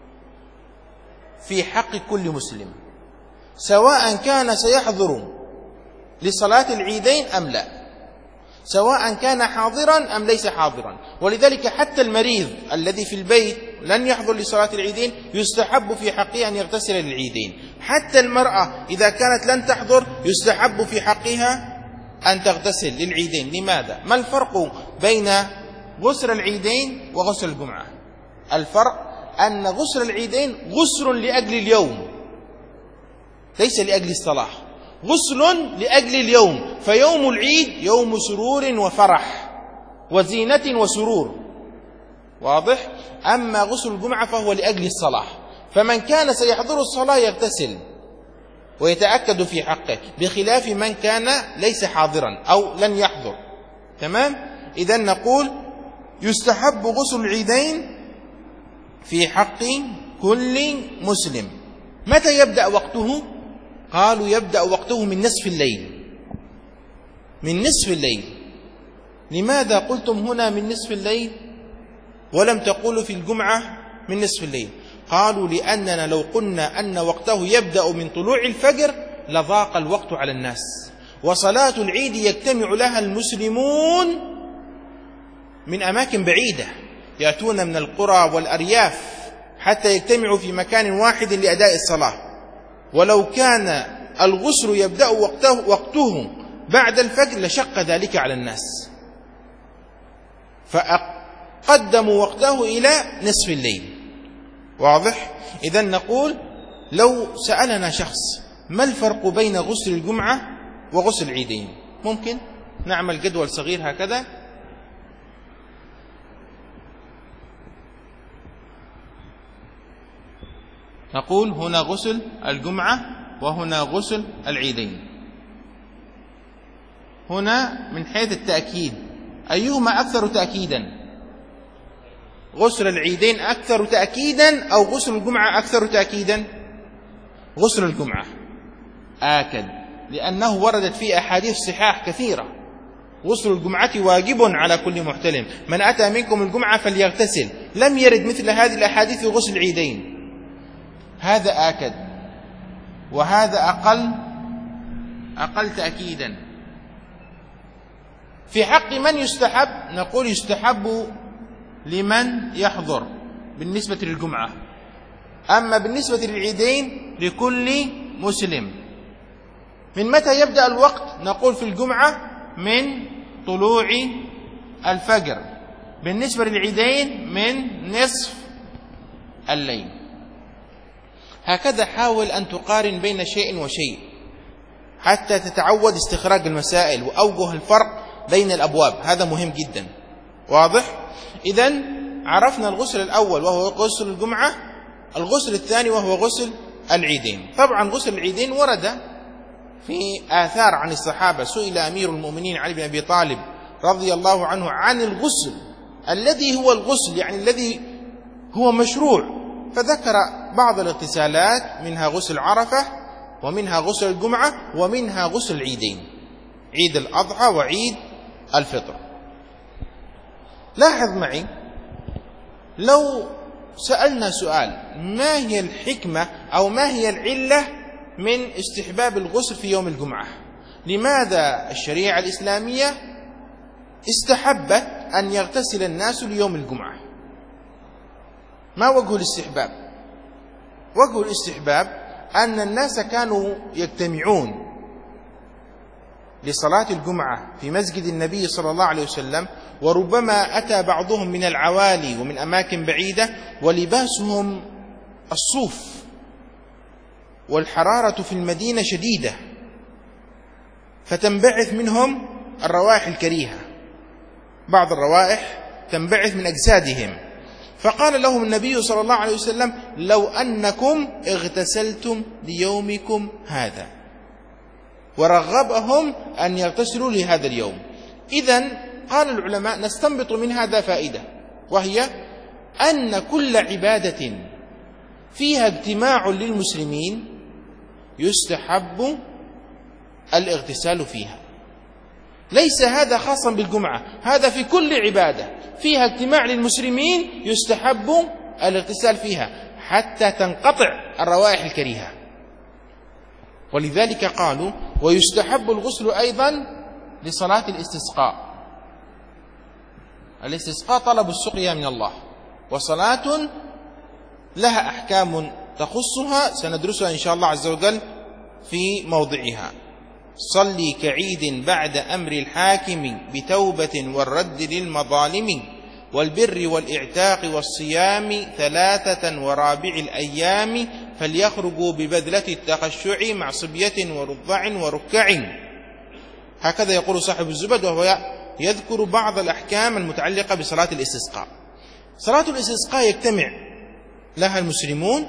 A: في حق كل مسلم، سواء كان سيحضر لصلاة العيدين أم لا، سواء كان حاضرا أم ليس حاضرا. ولذلك حتى المريض الذي في البيت لن يحضر لصلاة العيدين يستحب في حقه أن يغتسل للعيدين. حتى المرأة إذا كانت لن تحضر يستحب في حقها أن تغتسل للعيدين. لماذا؟ ما الفرق بين غسل العيدين وغسل الجمعة؟ الفرق أن غسل العيدين غسل لأجل اليوم ليس لأجل الصلاة، غسل لأجل اليوم، فيوم العيد يوم سرور وفرح وزينة وسرور. واضح؟ أما غسل الجمعة فهو لأجل الصلاة، فمن كان سيحضر الصلاة يغتسل ويتأكد في حقه، بخلاف من كان ليس حاضرا أو لن يحضر. تمام؟ إذن نقول يستحب غسل العيدين في حق كل مسلم. متى يبدأ وقته؟ قالوا يبدأ وقته من نصف الليل، من نصف الليل. لماذا قلتم هنا من نصف الليل ولم تقولوا في الجمعة من نصف الليل؟ قالوا لأننا لو قلنا أن وقته يبدأ من طلوع الفجر لضاق الوقت على الناس، وصلاة العيد يجتمع لها المسلمون من أماكن بعيدة، يأتون من القرى والأرياف حتى يجتمعوا في مكان واحد لأداء الصلاة. ولو كان الغسل يبدأ وقته, وقته بعد الفجر لشق ذلك على الناس، فقدموا وقته إلى نصف الليل. واضح؟ إذن نقول لو سألنا شخص ما الفرق بين غسل الجمعة وغسل العيدين، ممكن نعمل جدول صغير هكذا. نقول هنا غسل الجمعة وهنا غسل العيدين. هنا من حيث التأكيد أيهما أكثر تأكيدا؟ غسل العيدين أكثر تأكيدا أو غسل الجمعة أكثر تأكيدا؟ غسل الجمعة آكد، لأنه وردت فيه أحاديث صحاح كثيرة. غسل الجمعة واجب على كل محتلم، من أتى منكم الجمعة فليغتسل. لم يرد مثل هذه الأحاديث في غسل العيدين. هذا آكد وهذا أقل أقل تأكيدا. في حق من يستحب؟ نقول يستحب لمن يحضر بالنسبة للجمعة، أما بالنسبة للعيدين لكل مسلم. من متى يبدأ الوقت؟ نقول في الجمعة من طلوع الفجر، بالنسبة للعيدين من نصف الليل. هكذا حاول أن تقارن بين شيء وشيء حتى تتعود استخراج المسائل وأوجه الفرق بين الأبواب، هذا مهم جدا. واضح؟ إذن عرفنا الغسل الأول وهو غسل الجمعة، الغسل الثاني وهو غسل العيدين. طبعا غسل العيدين ورد في آثار عن الصحابة. سئل أمير المؤمنين علي بن أبي طالب رضي الله عنه عن الغسل الذي هو الغسل يعني الذي هو مشروع، فذكر بعض الاغتسالات، منها غسل عرفة ومنها غسل الجمعة ومنها غسل العيدين، عيد الأضحى وعيد الفطر. لاحظ معي، لو سألنا سؤال ما هي الحكمة أو ما هي العلة من استحباب الغسل في يوم الجمعة؟ لماذا الشريعة الإسلامية استحبت أن يغتسل الناس ليوم الجمعة؟ ما وجه الاستحباب؟ وجه الاستحباب أن الناس كانوا يجتمعون لصلاة الجمعة في مسجد النبي صلى الله عليه وسلم، وربما أتى بعضهم من العوالي ومن أماكن بعيدة ولباسهم الصوف، والحرارة في المدينة شديدة، فتنبعث منهم الروائح الكريهة، بعض الروائح تنبعث من أجسادهم. فقال لهم النبي صلى الله عليه وسلم لو أنكم اغتسلتم ليومكم هذا، ورغبهم أن يغتسلوا لهذا اليوم. إذن قال العلماء نستنبط من هذا فائدة، وهي أن كل عبادة فيها اجتماع للمسلمين يستحب الاغتسال فيها. ليس هذا خاصا بالجمعة، هذا في كل عبادة فيها اجتماع للمسلمين يستحب الاغتسال فيها حتى تنقطع الروائح الكريهة. ولذلك قالوا ويستحب الغسل أيضا لصلاة الاستسقاء. الاستسقاء طلب السقيا من الله، وصلاة لها أحكام تخصها سندرسها إن شاء الله عز وجل في موضعها. صلي كعيد بعد أمر الحاكم بتوبة والرد للمظالم والبر والإعتاق والصيام ثلاثة ورابع الأيام فليخرجوا ببذلة التخشع مع صبية ورضع وركع. هكذا يقول صاحب الزبد وهو يذكر بعض الأحكام المتعلقة بصلاة الاستسقاء. صلاة الاستسقاء يجتمع لها المسلمون،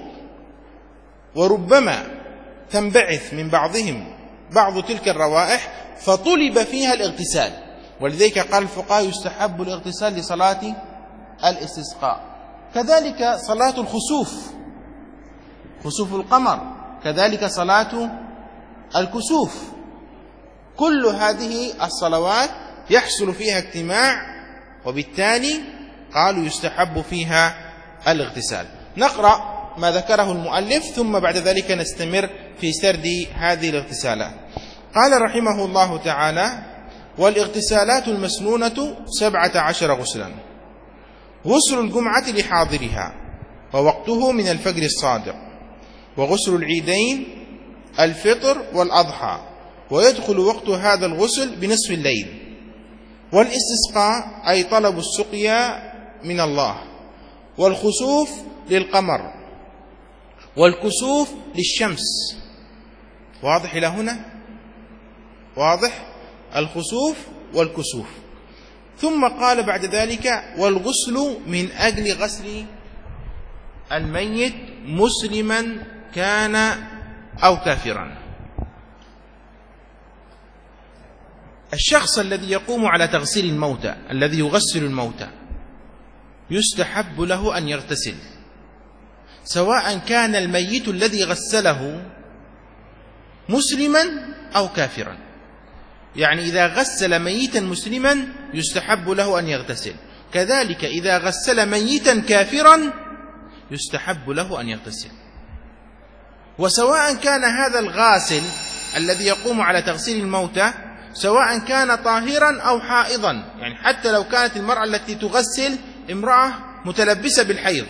A: وربما تنبعث من بعضهم بعض تلك الروائح فطلب فيها الاغتسال، ولذلك قال الفقهاء يستحب الاغتسال لصلاة الاستسقاء. كذلك صلاة الخسوف، خسوف القمر، كذلك صلاة الكسوف، كل هذه الصلوات يحصل فيها اجتماع، وبالتالي قالوا يستحب فيها الاغتسال. نقرأ ما ذكره المؤلف ثم بعد ذلك نستمر في سرد هذه الاغتسالات. قال رحمه الله تعالى: والاغتسالات المسنونة سبعة عشر غسلا: غسل الجمعة لحاضرها،
B: ووقته من الفجر الصادق. وغسل العيدين الفطر والأضحى، ويدخل وقت هذا الغسل بنصف الليل. والاستسقاء أي طلب السقيا من الله. والخسوف للقمر، والكسوف للشمس. واضح إلى هنا؟ واضح؟ الخسوف والكسوف. ثم قال بعد ذلك: والغسل من أجل غسل الميت مسلما كان أو كافرا. الشخص الذي يقوم على تغسيل الموتى، الذي يغسل الموتى، يستحب له أن يغتسل، سواء كان الميت الذي غسله مسلما أو كافرا. يعني إذا غسل ميتا مسلما يستحب له أن يغتسل، كذلك إذا غسل ميتا كافرا يستحب له أن يغتسل. وسواء كان هذا الغاسل الذي يقوم على تغسيل الموتى سواء كان طاهرا أو حائضا، يعني حتى لو كانت المرأة التي تغسل امرأة متلبسة بالحيض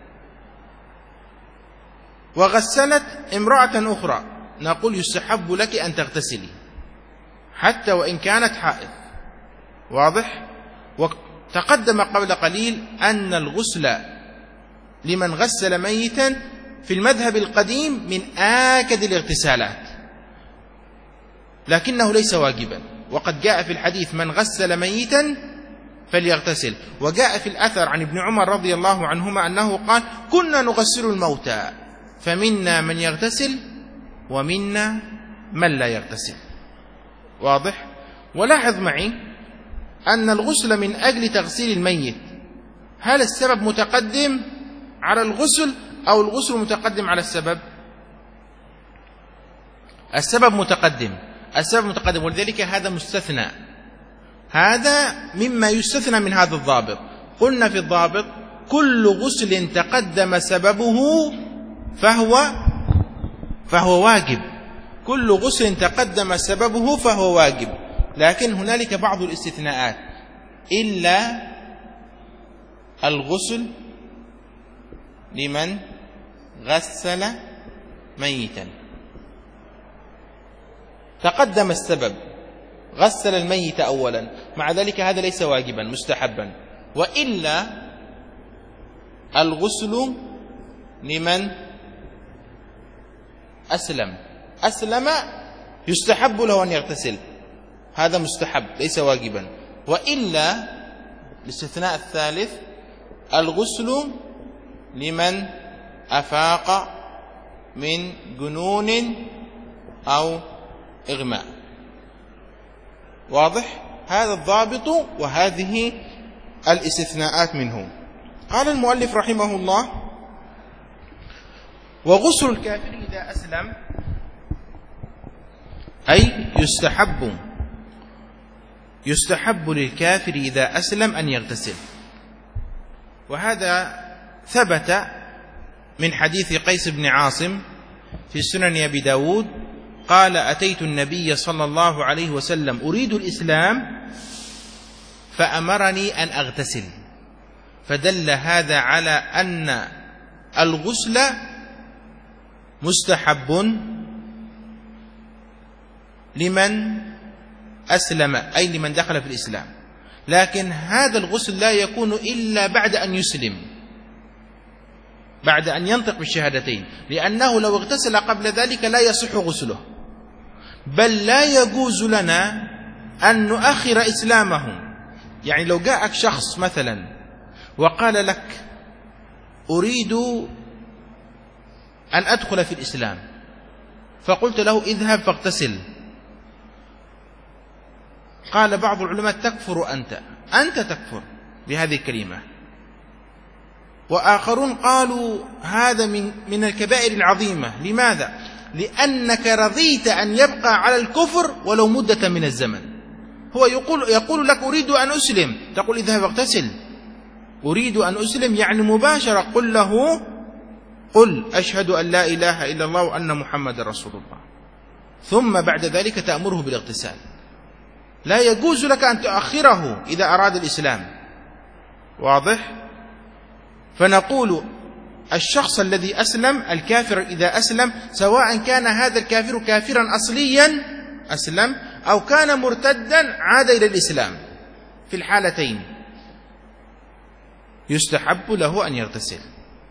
B: وغسلت امرأة أخرى، نقول يستحب لك أن تغتسلي حتى وإن كانت حائض. واضح؟ وتقدم قبل قليل أن الغسل لمن غسل ميتا في المذهب القديم من آكد الاغتسالات، لكنه ليس واجبا. وقد جاء في الحديث: من غسل ميتا فليغتسل. وجاء في الأثر عن ابن عمر رضي الله عنهما أنه قال: كنا نغسل الموتى فمنا من يغتسل ومنا من لا يغتسل. واضح؟ ولاحظ معي أن الغسل من أجل تغسيل الميت، هل السبب متقدم على الغسل أو الغسل متقدم على السبب؟ السبب متقدم، السبب متقدم، ولذلك هذا مستثنى، هذا مما يستثنى من هذا الضابط. قلنا في الضابط: كل غسل تقدم سببه فهو فهو واجب، كل غسل تقدم سببه فهو واجب. لكن هنالك بعض الاستثناءات، إلا الغسل لمن غسل ميتا، تقدم السبب، غسل الميت أولا، مع ذلك هذا ليس واجبا، مستحبا. وإلا الغسل لمن أسلم، أسلم يستحب له أن يغتسل، هذا مستحب ليس واجبا. وإلا الاستثناء الثالث: الغسل لمن أفاق من جنون أو إغماء. واضح؟ هذا الضابط وهذه الاستثناءات منه. قال المؤلف رحمه الله: وغسل الكافر إذا أسلم، أي يستحب يستحب للكافر إذا أسلم أن يغتسل. وهذا ثبت من حديث قيس بن عاصم في سنن أبي داود قال: أتيت النبي صلى الله عليه وسلم أريد الإسلام فأمرني أن أغتسل. فدل هذا على أن الغسل مستحب لمن أسلم، أي لمن دخل في الإسلام، لكن هذا الغسل لا يكون إلا بعد أن يسلم، بعد أن ينطق بالشهادتين، لأنه لو اغتسل قبل ذلك لا يصح غسله، بل لا يجوز لنا أن نؤخر إسلامه. يعني لو جاءك شخص مثلا وقال لك: أريد أن أدخل في الإسلام، فقلت له: اذهب فاغتسل، قال بعض العلماء: تكفر أنت، أنت تكفر بهذه الكلمة. وآخرون قالوا: هذا من من الكبائر العظيمة. لماذا؟ لأنك رضيت أن يبقى على الكفر ولو مدة من الزمن. هو يقول يقول لك: أريد أن أسلم، تقول: اذهب اغتسل. أريد أن أسلم يعني مباشرة، قل له: قل أشهد أن لا إله إلا الله وأن محمد رسول الله، ثم بعد ذلك تأمره بالاغتسال. لا يجوز لك أن تؤخره إذا أراد الإسلام. واضح؟ فنقول: الشخص الذي أسلم، الكافر إذا أسلم، سواء كان هذا الكافر كافرا أصليا أسلم أو كان مرتدا عاد إلى الإسلام، في الحالتين يستحب له أن يغتسل.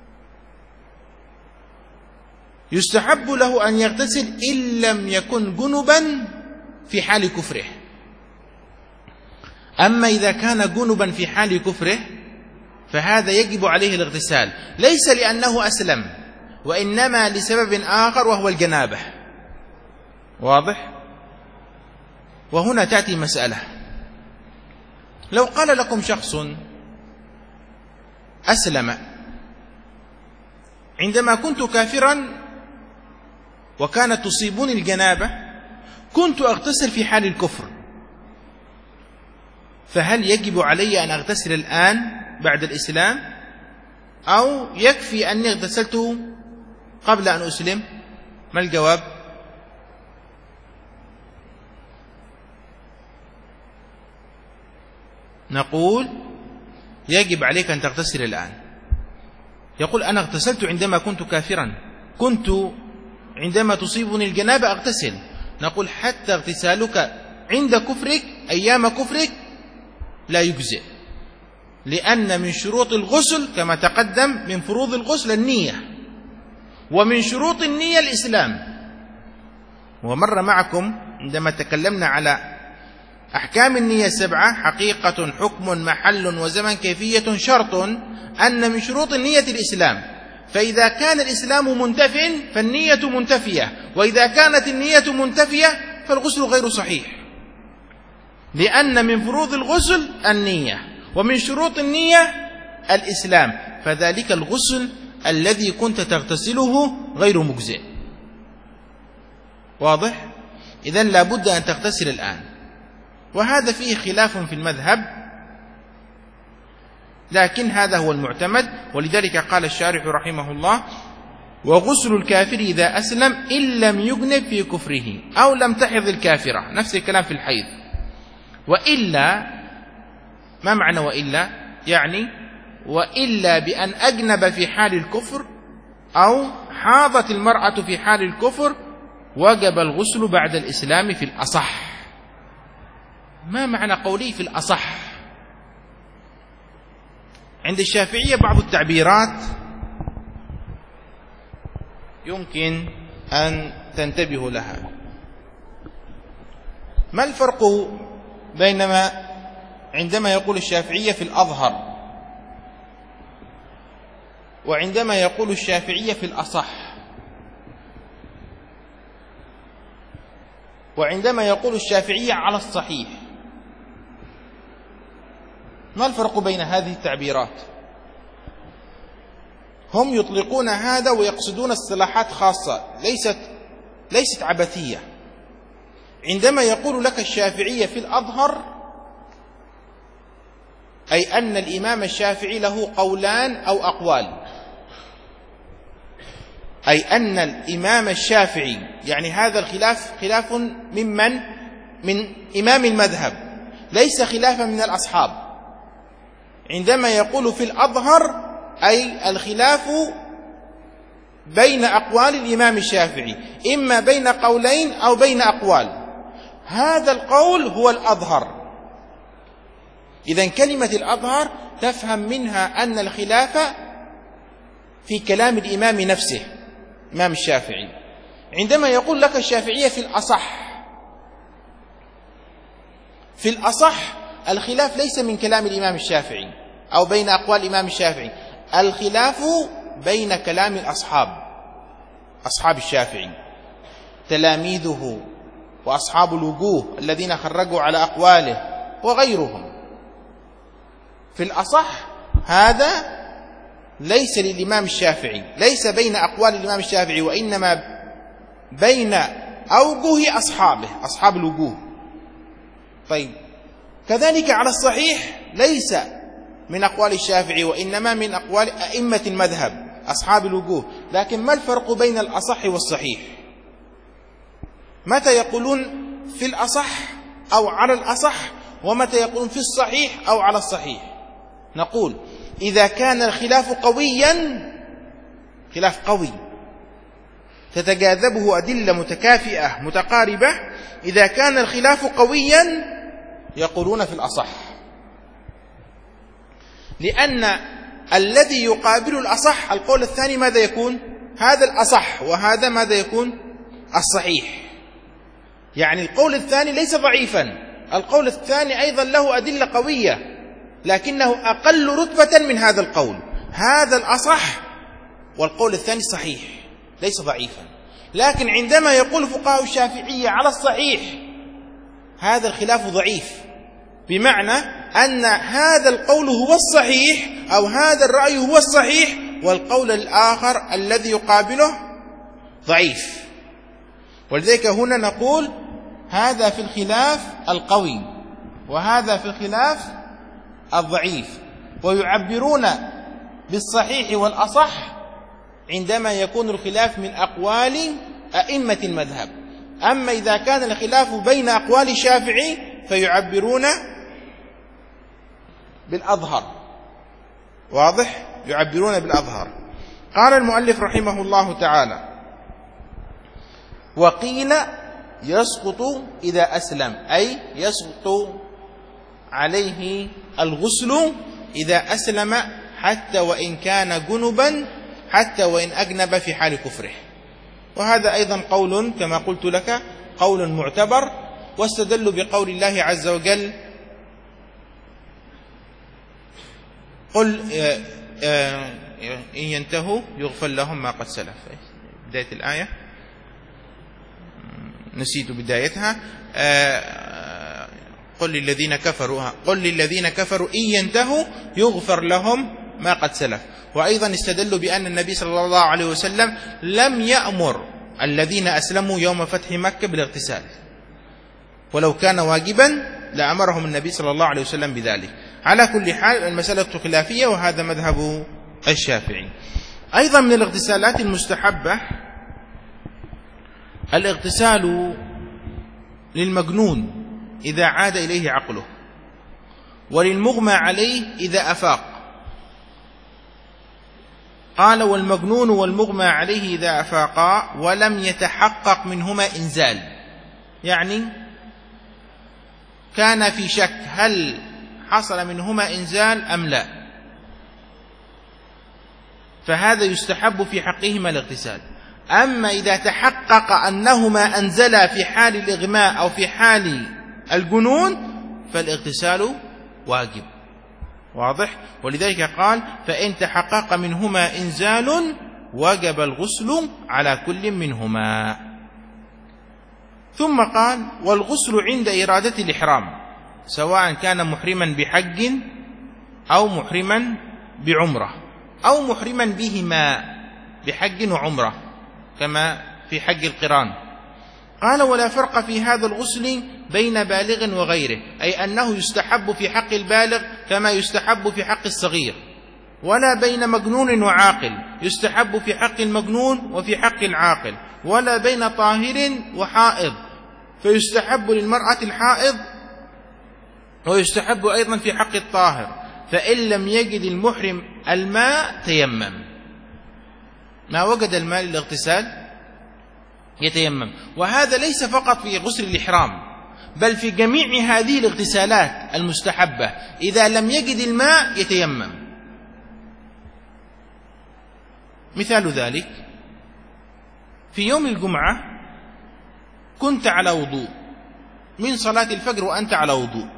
B: يستحب له أن يغتسل إن لم يكن جنبا في حال كفره. أما إذا كان جنبا في حال كفره فهذا يجب عليه الاغتسال، ليس لأنه أسلم، وإنما لسبب آخر وهو الجنابة. واضح؟ وهنا تأتي مسألة. لو قال لكم شخص أسلم عندما كنت كافرا وكانت تصيبني الجنابة كنت أغتسل في حال الكفر، فهل يجب علي أن أغتسل الآن بعد الإسلام أو يكفي أني اغتسلت قبل أن أسلم؟ ما الجواب؟ نقول يجب عليك أن تغتسل الآن. يقول أنا اغتسلت عندما كنت كافرا، كنت عندما تصيبني الجنابة أغتسل. نقول حتى اغتسالك عند كفرك أيام كفرك لا يجزئ، لأن من شروط الغسل كما تقدم من فروض الغسل النية، ومن شروط النية الإسلام. ومر معكم عندما تكلمنا على أحكام النية السبعة: حقيقة، حكم، محل، وزمن، كيفية، شرط، أن من شروط النية الإسلام. فإذا كان الإسلام منتف فالنية منتفية، وإذا كانت النية منتفية فالغسل غير صحيح، لأن من فروض الغسل النية، ومن شروط النية الإسلام، فذلك الغسل الذي كنت تغتسله غير مجزئ. واضح؟ إذن لابد أن تغتسل الآن، وهذا فيه خلاف في المذهب، لكن هذا هو المعتمد. ولذلك قال الشارح رحمه الله: وغسل الكافر إذا أسلم إن لم يجنب في كفره أو لم تحض الكافرة، نفس الكلام في الحيض. وإلا، ما معنى وإلا؟ يعني وإلا بأن أجنب في حال الكفر أو حاضت المرأة في حال الكفر وجب الغسل بعد الإسلام في الأصح. ما معنى قولي في الأصح؟ عند الشافعية بعض التعبيرات يمكن أن تنتبهوا لها. ما الفرق بينما عندما يقول الشافعية في الأظهر وعندما يقول الشافعية في الأصح، وعندما يقول الشافعية على الصحيح؟ ما الفرق بين هذه التعبيرات؟ هم يطلقون هذا ويقصدون اصطلاحات خاصة ليست ليست عبثية. عندما يقول لك الشافعية في الأظهر أي أن الإمام الشافعي له قولان أو أقوال، أي أن الإمام الشافعي، يعني هذا الخلاف خلاف ممن من إمام المذهب، ليس خلافا من الأصحاب. عندما يقول في الأظهر أي الخلاف بين أقوال الإمام الشافعي، إما بين قولين أو بين أقوال، هذا القول هو الأظهر. إذن كلمة الأظهر تفهم منها أن الخلاف في كلام الإمام نفسه، الإمام الشافعي. عندما يقول لك الشافعية في الأصح، في الأصح الخلاف ليس من كلام الإمام الشافعي أو بين أقوال الإمام الشافعي، الخلاف بين كلام الأصحاب، أصحاب الشافعي، تلاميذه وأصحاب الوجوه الذين خرجوا على أقواله وغيرهم. في الأصح هذا ليس للإمام الشافعي، ليس بين أقوال الإمام الشافعي، وإنما بين أوجه أصحابه، أصحاب الوجوه. طيب، كذلك على الصحيح ليس من أقوال الشافعي، وإنما من أقوال أئمة المذهب أصحاب الوجوه. لكن ما الفرق بين الأصح والصحيح؟ متى يقولون في الأصح أو على الأصح، ومتى يقولون في الصحيح أو على الصحيح؟ نقول إذا كان الخلاف قويا خلاف قوي تتجاذبه أدلة متكافئة متقاربة، إذا كان الخلاف قويا يقولون في الأصح، لأن الذي يقابل الأصح القول الثاني ماذا يكون؟ هذا الأصح، وهذا ماذا يكون؟ الصحيح. يعني القول الثاني ليس ضعيفا، القول الثاني أيضا له أدلة قوية لكنه أقل رتبة من هذا القول. هذا الأصح والقول الثاني صحيح ليس ضعيفا، لكن عندما يقول فقهاء الشافعية على الصحيح هذا الخلاف ضعيف، بمعنى أن هذا القول هو الصحيح أو هذا الرأي هو الصحيح والقول الآخر الذي يقابله ضعيف. ولذلك هنا نقول هذا في الخلاف القوي وهذا في الخلاف الضعيف، ويعبرون بالصحيح والأصح عندما يكون الخلاف من أقوال أئمة المذهب. أما إذا كان الخلاف بين أقوال الشافعي فيعبرون بالأظهر. واضح؟ يعبرون بالأظهر. قال المؤلف رحمه الله تعالى: وقيل يسقط إذا أسلم، أي يسقط عليه الغسل إذا أسلم حتى وإن كان جنبا، حتى وإن أجنب في حال كفره. وهذا أيضا قول كما قلت لك قول معتبر، واستدلوا بقول الله عز وجل: قل إن ينتهوا يغفر لهم ما قد سلف. بداية الآية نسيت بدايتها. قل للذين كفروا قل للذين كفروا إن ينتهوا يغفر لهم ما قد سلف. وأيضا استدلوا بأن النبي صلى الله عليه وسلم لم يأمر الذين أسلموا يوم فتح مكة بالاغتسال، ولو كان واجبا لأمرهم النبي صلى الله عليه وسلم بذلك. على كل حال المسألة خلافية، وهذا مذهب الشافعي. أيضا من الاغتسالات المستحبة الاغتسال للمجنون إذا عاد إليه عقله، وللمغمى عليه إذا أفاق. قال: والمجنون والمغمى عليه إذا أفاقا ولم يتحقق منهما إنزال، يعني كان في شك هل حصل منهما إنزال أم لا، فهذا يستحب في حقهما الاغتسال. أما إذا تحقق أنهما أنزلا في حال الإغماء أو في حال الجنون فالاغتسال واجب. واضح؟ ولذلك قال: فإن تحقق منهما إنزال وجب الغسل على كل منهما. ثم قال: والغسل عند إرادة الإحرام، سواء كان محرما بحج أو محرما بعمرة أو محرما بهما بحج وعمرة كما في حج القران. قال: ولا فرق في هذا الغسل بين بالغ وغيره، أي أنه يستحب في حق البالغ كما يستحب في حق الصغير، ولا بين مجنون وعاقل، يستحب في حق المجنون وفي حق العاقل، ولا بين طاهر وحائض، فيستحب للمرأة الحائض ويستحب أيضا في حق الطاهر. فإن لم يجد المحرم الماء تيمم، ما وجد الماء للاغتسال يتيمم. وهذا ليس فقط في غسل الإحرام، بل في جميع هذه الاغتسالات المستحبة إذا لم يجد الماء يتيمم. مثال ذلك: في يوم الجمعة كنت على وضوء من صلاة الفجر وأنت على وضوء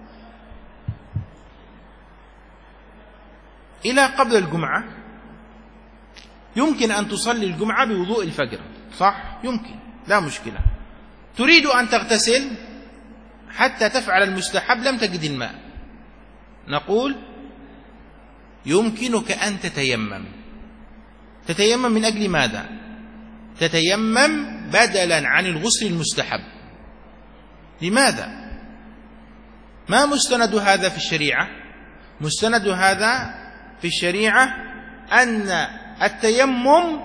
B: إلى قبل الجمعة، يمكن أن تصلي الجمعة بوضوء الفجر، صح؟ يمكن، لا مشكلة. تريد أن تغتسل حتى تفعل المستحب، لم تجد الماء، نقول يمكنك أن تتيمم. تتيمم من أجل ماذا؟ تتيمم بدلا عن الغسل المستحب. لماذا؟ ما مستند هذا في الشريعة؟ مستند هذا في الشريعة أن التيمم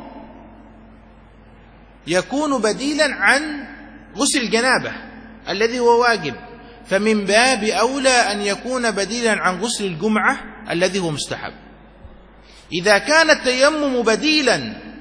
B: يكون بديلا عن غسل الجنابة الذي هو واجب، فمن باب أولى أن يكون بديلا عن غسل الجمعة الذي هو مستحب. إذا كان التيمم بديلا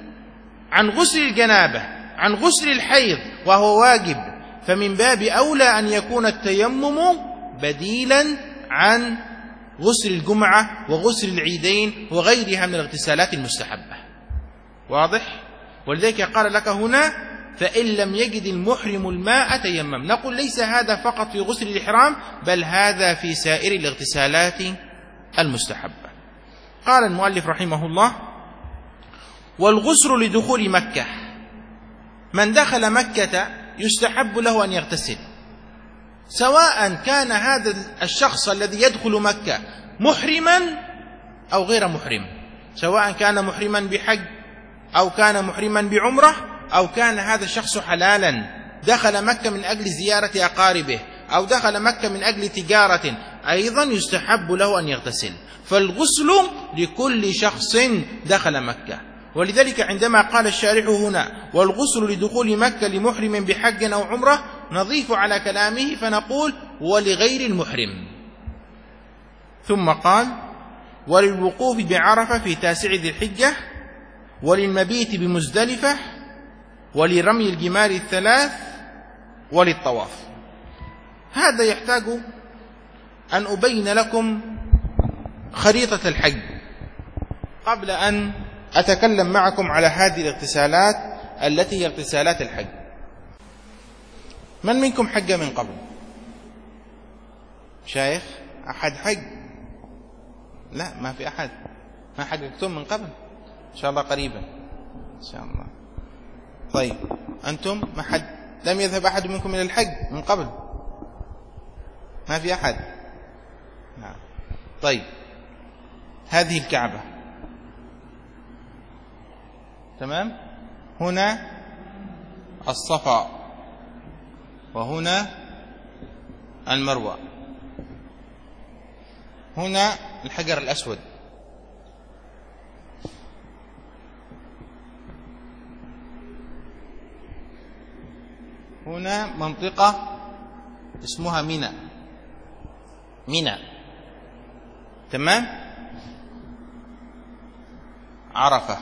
B: عن غسل الجنابة، عن غسل الحيض وهو واجب، فمن باب أولى أن يكون التيمم بديلا عن غسل الجمعة وغسل العيدين وغيرها من الاغتسالات المستحبة. واضح؟ ولذلك قال لك هنا: فإن لم يجد المحرم الماء تيمم. نقول ليس هذا فقط في غسل الإحرام، بل هذا في سائر الاغتسالات المستحبة. قال المؤلف رحمه الله: والغسل لدخول مكة، من دخل مكة يستحب له أن يغتسل، سواء كان هذا الشخص الذي يدخل مكة محرما أو غير محرم، سواء كان محرما بحج أو كان محرما بعمرة، أو كان هذا الشخص حلالا دخل مكة من أجل زيارة أقاربه أو دخل مكة من أجل تجارة، أيضا يستحب له أن يغتسل. فالغسل لكل شخص دخل مكة. ولذلك عندما قال الشارح هنا: والغسل لدخول مكة لمحرم بحج أو عمرة، نضيف على كلامه فنقول: ولغير المحرم. ثم قال: وللوقوف بعرفة في تاسع ذي الحجة، وللمبيت بمزدلفة، ولرمي الجمار الثلاث، وللطواف. هذا يحتاج أن أبين لكم خريطة الحج قبل أن أتكلم معكم على هذه الاغتسالات التي هي اغتسالات الحج. من منكم حج من قبل؟ شايخ أحد حج؟ لا، ما في أحد. ما حججتم من قبل؟ إن شاء الله قريبا إن شاء الله. طيب أنتم ما حد لم يذهب أحد منكم إلى الحج من قبل؟ ما في أحد؟ نعم. طيب هذه الكعبة، تمام؟ هنا الصفا، وهنا المروة، هنا الحجر الأسود، هنا منطقة اسمها منى، منى، تمام؟ عرفة،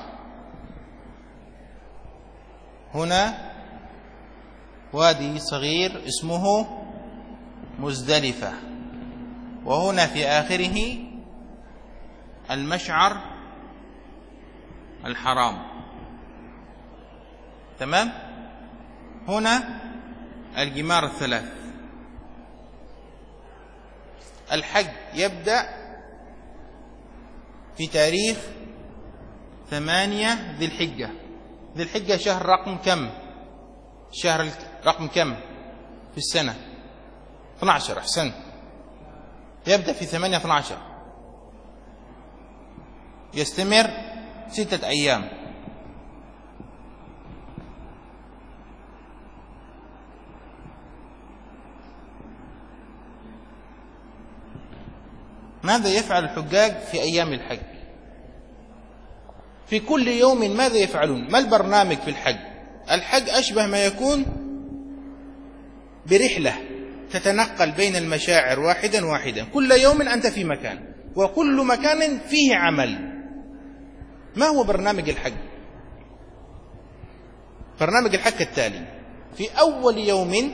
B: هنا وادي صغير اسمه مزدلفة، وهنا في آخره المشعر الحرام، تمام؟ هنا الجمار الثلاث. الحج يبدأ في تاريخ ثمانية ذي الحجة. ذي الحجة شهر رقم كم؟ شهر رقم كم في السنة؟ اثنا عشر. أحسن. يبدأ في ثمانية اثنا عشر، يستمر ستة أيام. ماذا يفعل الحجاج في أيام الحج؟ في كل يوم ماذا يفعلون؟ ما البرنامج في الحج؟ الحج أشبه ما يكون برحلة تتنقل بين المشاعر واحدا واحدا، كل يوم أنت في مكان، وكل مكان فيه عمل. ما هو برنامج الحج؟ برنامج الحج التالي: في أول يوم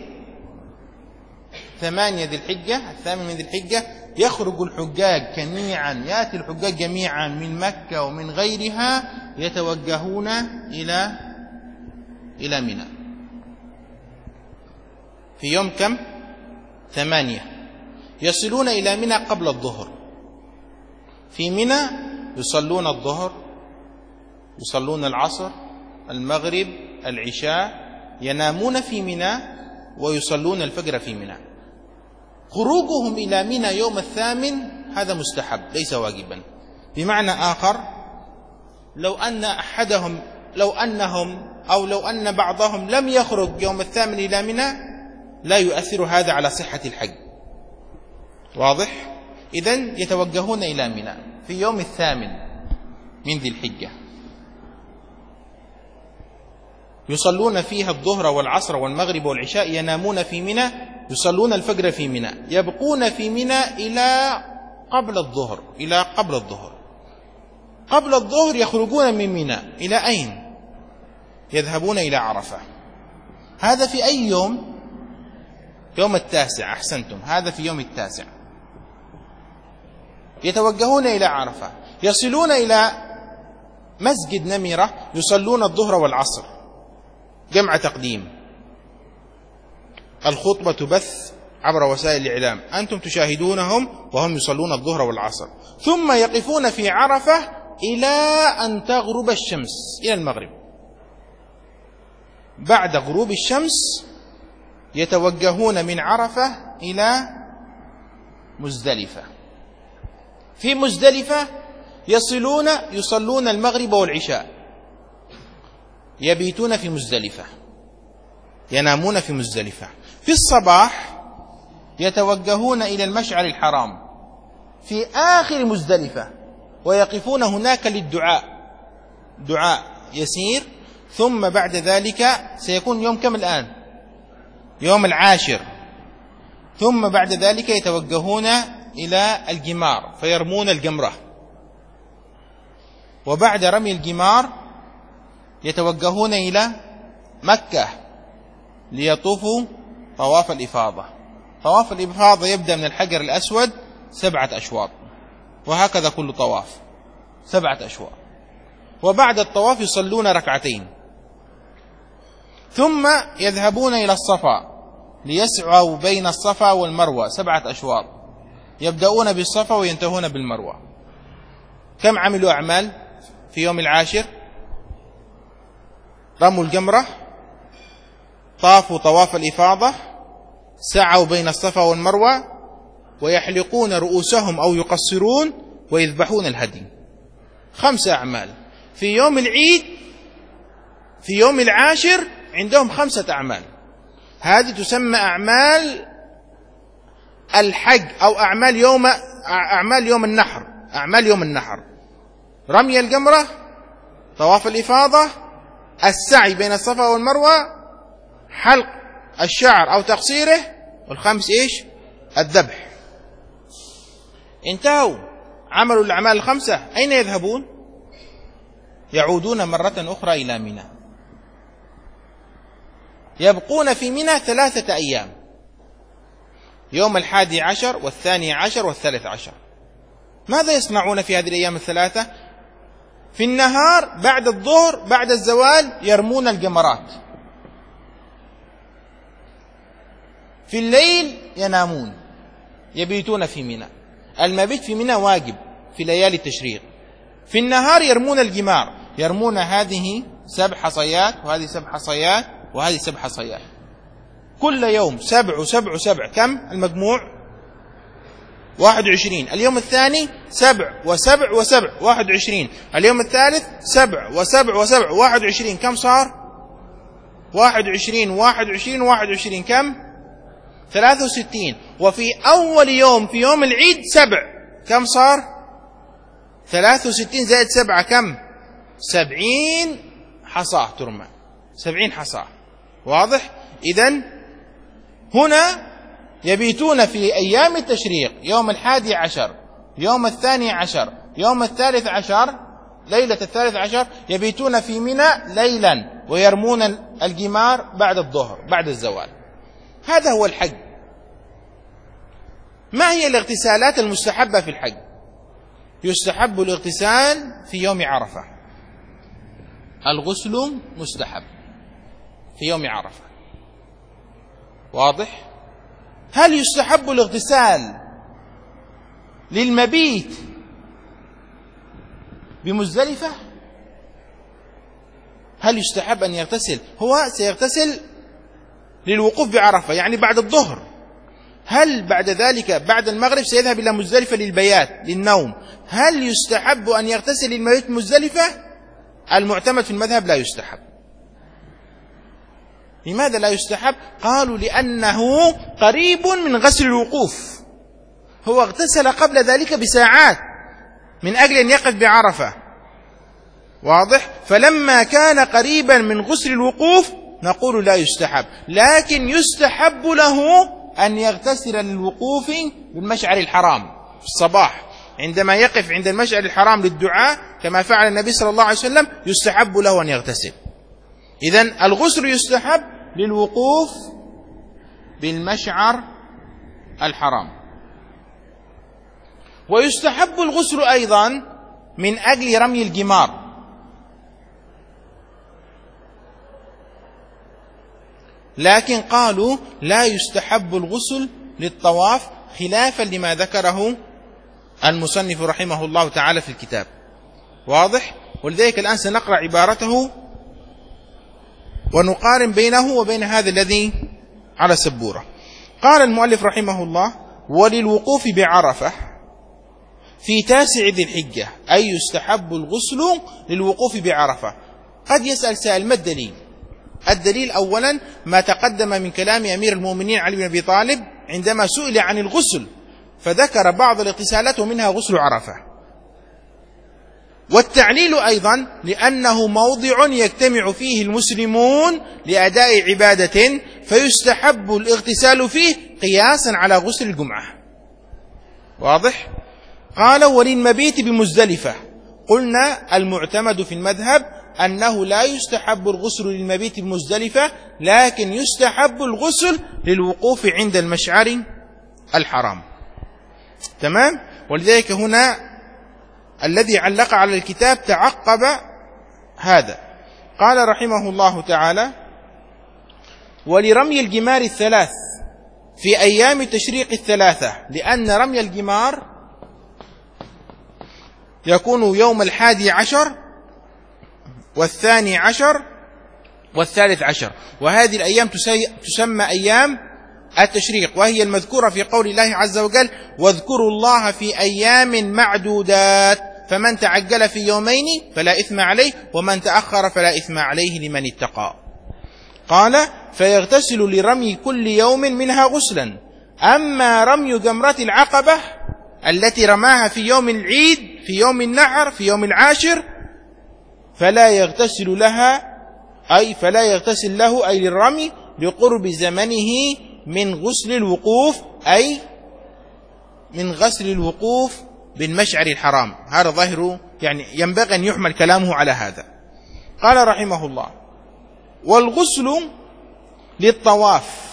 B: ثمانية ذي الحجة، الثامن من ذي الحجة، يخرج الحجاج جميعا، يأتي الحجاج جميعا من مكة ومن غيرها، يتوجهون إلى إلى منى في يوم كم؟ ثمانية. يصلون إلى منى قبل الظهر. في منى يصلون الظهر، يصلون العصر، المغرب، العشاء، ينامون في منى ويصلون الفجر في منى. خروجهم إلى منى يوم الثامن هذا مستحب ليس واجبا. بمعنى آخر، لو أن أحدهم لو أنهم أو لو أن بعضهم لم يخرج يوم الثامن إلى منى لا يؤثر هذا على صحة الحج. واضح؟ إذن يتوجهون إلى منى في يوم الثامن من ذي الحجة، يصلون فيها الظهر والعصر والمغرب والعشاء، ينامون في منى، يصلون الفجر في منى، يبقون في منى إلى قبل الظهر إلى قبل الظهر قبل الظهر يخرجون من منى إلى أين؟ يذهبون إلى عرفة. هذا في أي يوم؟ يوم التاسع، أحسنتم، هذا في يوم التاسع. يتوجهون إلى عرفة، يصلون إلى مسجد نمرة، يصلون الظهر والعصر جمع تقديم. الخطبة تبث عبر وسائل الإعلام، أنتم تشاهدونهم وهم يصلون الظهر والعصر. ثم يقفون في عرفة إلى أن تغرب الشمس، إلى المغرب. بعد غروب الشمس يتوجهون من عرفة إلى مزدلفة. في مزدلفة يصلون يصلون المغرب والعشاء، يبيتون في مزدلفة، ينامون في مزدلفة. في الصباح يتوجهون إلى المشعر الحرام في آخر مزدلفة، ويقفون هناك للدعاء، دعاء يسير. ثم بعد ذلك سيكون يوم كم الآن؟ يوم العاشر. ثم بعد ذلك يتوجهون إلى الجمار فيرمون الجمرة، وبعد رمي الجمار يتوجهون إلى مكة ليطوفوا طواف الإفاضة. طواف الإفاضة يبدأ من الحجر الأسود سبعة أشواط، وهكذا كل طواف سبعة أشواط. وبعد الطواف يصلون ركعتين، ثم يذهبون إلى الصفا ليسعوا بين الصفا والمروة سبعة أشواط، يبدأون بالصفا وينتهون بالمروة. كم عملوا أعمال في يوم العاشر؟ رموا الجمرة، طافوا طواف الإفاضة، سعوا بين الصفا والمروة، ويحلقون رؤوسهم أو يقصرون، ويذبحون الهدي. خمس أعمال. في يوم العيد في يوم العاشر عندهم خمسة أعمال، هذه تسمى أعمال الحج أو أعمال يوم أعمال يوم النحر. أعمال يوم النحر: رمي الجمرة، طواف الإفاضة، السعي بين الصفا والمروة، حلق الشعر أو تقصيره، والخامس إيش؟ الذبح. انتهوا، عملوا الأعمال الخمسة. أين يذهبون؟ يعودون مرة أخرى إلى منى، يبقون في منى ثلاثة أيام: يوم الحادي عشر والثاني عشر والثالث عشر. ماذا يصنعون في هذه الأيام الثلاثة؟ في النهار بعد الظهر بعد الزوال يرمون الجمرات، في الليل ينامون، يبيتون في منى. المبيت في منى واجب في ليالي التشريق. في النهار يرمون الجمار، يرمون هذه سبع حصيات وهذه سبع حصيات وهذه سبع حصيات، كل يوم سبع وسبع وسبع. كم المجموع؟ واحد وعشرين. اليوم الثاني سبع وسبع وسبع، واحد وعشرين. اليوم الثالث سبع وسبع وسبع، واحد وعشرين. كم صار؟ واحد وعشرين واحد وعشرين واحد وعشرين. كم؟ ثلاثة وستين. وفي أول يوم في يوم العيد سبع، كم صار؟ ثلاثة وستين زائد سبعة كم؟ سبعين حصاة ترمى، سبعين حصاة. واضح؟ إذن هنا يبيتون في أيام التشريق: يوم الحادي عشر، يوم الثاني عشر، يوم الثالث عشر، ليلة الثالث عشر يبيتون في منى ليلا، ويرمون الجمار بعد الظهر بعد الزوال. هذا هو الحج. ما هي الاغتسالات المستحبة في الحج؟ يستحب الاغتسال في يوم عرفة، الغسل مستحب في يوم عرفة. واضح؟ هل يستحب الاغتسال للمبيت بمزدلفة؟ هل يستحب أن يغتسل؟ هو سيغتسل للوقوف بعرفة يعني بعد الظهر. هل بعد ذلك بعد المغرب سيذهب إلى مزدلفة للبيات للنوم؟ هل يستحب أن يغتسل للمبيت مزدلفة؟ المعتمد في المذهب لا يستحب. لماذا لا يستحب؟ قالوا لأنه قريب من غسل الوقوف، هو اغتسل قبل ذلك بساعات من أجل أن يقف بعرفة. واضح؟ فلما كان قريبا من غسل الوقوف نقول لا يستحب، لكن يستحب له أن يغتسل للوقوف بالمشعر الحرام في الصباح، عندما يقف عند المشعر الحرام للدعاء كما فعل النبي صلى الله عليه وسلم يستحب له أن يغتسل. إذن الغسل يستحب للوقوف بالمشعر الحرام، ويستحب الغسل أيضا من أجل رمي الجمار، لكن قالوا لا يستحب الغسل للطواف خلافا لما ذكره المصنف رحمه الله تعالى في الكتاب. واضح؟ ولذلك الآن سنقرأ عبارته ونقارن بينه وبين هذا الذي على السبورة. قال المؤلف رحمه الله: وللوقوف بعرفة في تاسع ذي الحجة، أي يستحب الغسل للوقوف بعرفة. قد يسأل سائل: ما الدليل؟ الدليل أولا ما تقدم من كلام أمير المؤمنين علي بن أبي طالب عندما سئل عن الغسل فذكر بعض الاغتسالات ومنها غسل عرفة. والتعليل أيضا لأنه موضع يجتمع فيه المسلمون لأداء عبادة فيستحب الاغتسال فيه قياسا على غسل الجمعة. واضح؟ قال: وللمبيت بمزدلفة. قلنا المعتمد في المذهب أنه لا يستحب الغسل للمبيت بمزدلفة، لكن يستحب الغسل للوقوف عند المشعر الحرام. تمام؟ ولذلك هنا الذي علق على الكتاب تعقب هذا. قال رحمه الله تعالى: ولرمي الجمار الثلاث في أيام التشريق الثلاثة، لأن رمي الجمار يكون يوم الحادي عشر والثاني عشر والثالث عشر، وهذه الأيام تسمى أيام التشريق، وهي المذكورة في قول الله عز وجل: واذكروا الله في أيام معدودات، فمن تعجل في يومين فلا إثم عليه ومن تأخر فلا إثم عليه لمن اتقى. قال: فيغتسل لرمي كل يوم منها غسلا. أما رمي جمرة العقبة التي رماها في يوم العيد، في يوم النحر، في يوم العاشر، فلا يغتسل لها، أي فلا يغتسل له أي للرمي لقرب زمنه من غسل الوقوف، أي من غسل الوقوف بالمشعر الحرام. هذا ظاهر، يعني ينبغي أن يحمل كلامه على هذا. قال رحمه الله: والغسل للطواف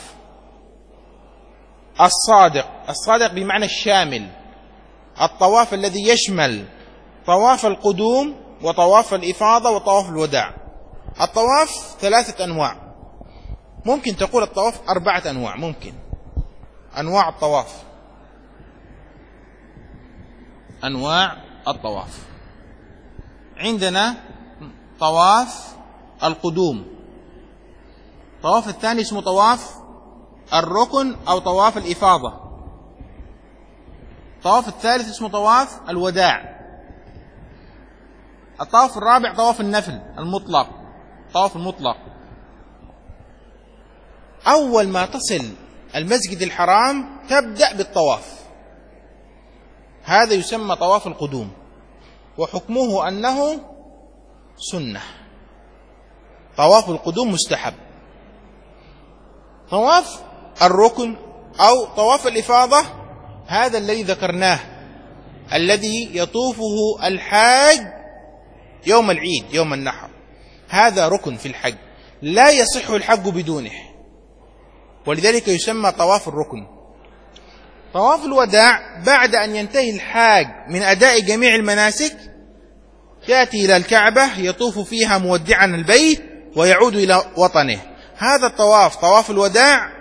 B: الصادق، الصادق بمعنى الشامل، الطواف الذي يشمل طواف القدوم وطواف الإفاضة وطواف الوداع. الطواف ثلاثة أنواع، ممكن تقول الطواف أربعة أنواع، ممكن أنواع الطواف، أنواع الطواف. عندنا طواف القدوم، طواف الثاني اسمه طواف الركن أو طواف الإفاضة، طواف الثالث اسمه طواف الوداع، الطواف الرابع طواف النفل المطلق، طواف المطلق. أول ما تصل المسجد الحرام تبدأ بالطواف، هذا يسمى طواف القدوم، وحكمه أنه سنة. طواف القدوم مستحب. طواف الركن أو طواف الإفاضة هذا الذي ذكرناه، الذي يطوفه الحاج يوم العيد يوم النحر، هذا ركن في الحج، لا يصح الحج بدونه، ولذلك يسمى طواف الركن. طواف الوداع بعد أن ينتهي الحاج من أداء جميع المناسك يأتي إلى الكعبة يطوف فيها مودعا البيت ويعود إلى وطنه. هذا الطواف طواف الوداع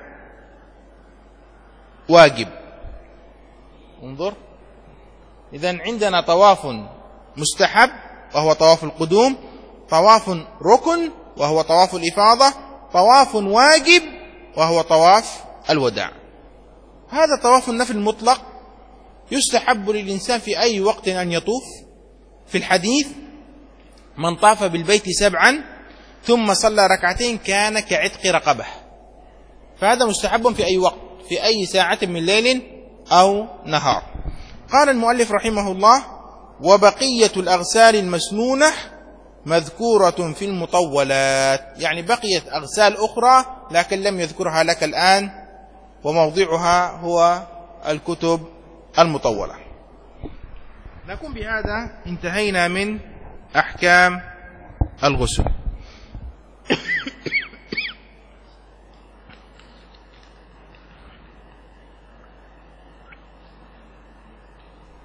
B: واجب. انظر، إذن عندنا طواف مستحب وهو طواف القدوم، طواف ركن وهو طواف الإفاضة، طواف واجب وهو طواف الوداع. هذا طواف النفل المطلق يستحب للإنسان في أي وقت أن يطوف. في الحديث: من طاف بالبيت سبعا ثم صلى ركعتين كان كعتق رقبة. فهذا مستحب في أي وقت، في أي ساعة من ليل أو نهار. قال المؤلف رحمه الله: وبقية الأغسال المسنونة مذكورة في المطولات، يعني بقيت أغسال أخرى لكن لم يذكرها لك الآن، وموضعها هو الكتب المطولة. نكون بهذا انتهينا من أحكام الغسل.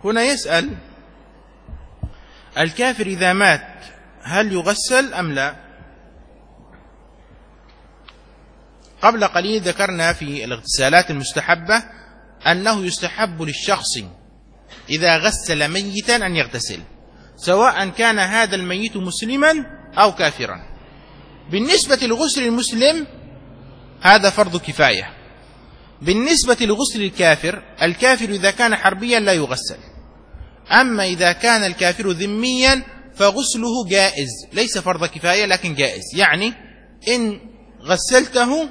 B: هنا يسأل: الكافر إذا مات هل يغسل أم لا؟ قبل قليل ذكرنا في الاغتسالات المستحبة أنه يستحب للشخص إذا غسل ميتا أن يغتسل، سواء كان هذا الميت مسلما أو كافرا. بالنسبة لغسل المسلم هذا فرض كفاية. بالنسبة لغسل الكافر، الكافر إذا كان حربيا لا يغسل، أما إذا كان الكافر ذميا فغسله جائز، ليس فرض كفاية لكن جائز. يعني إن غسلته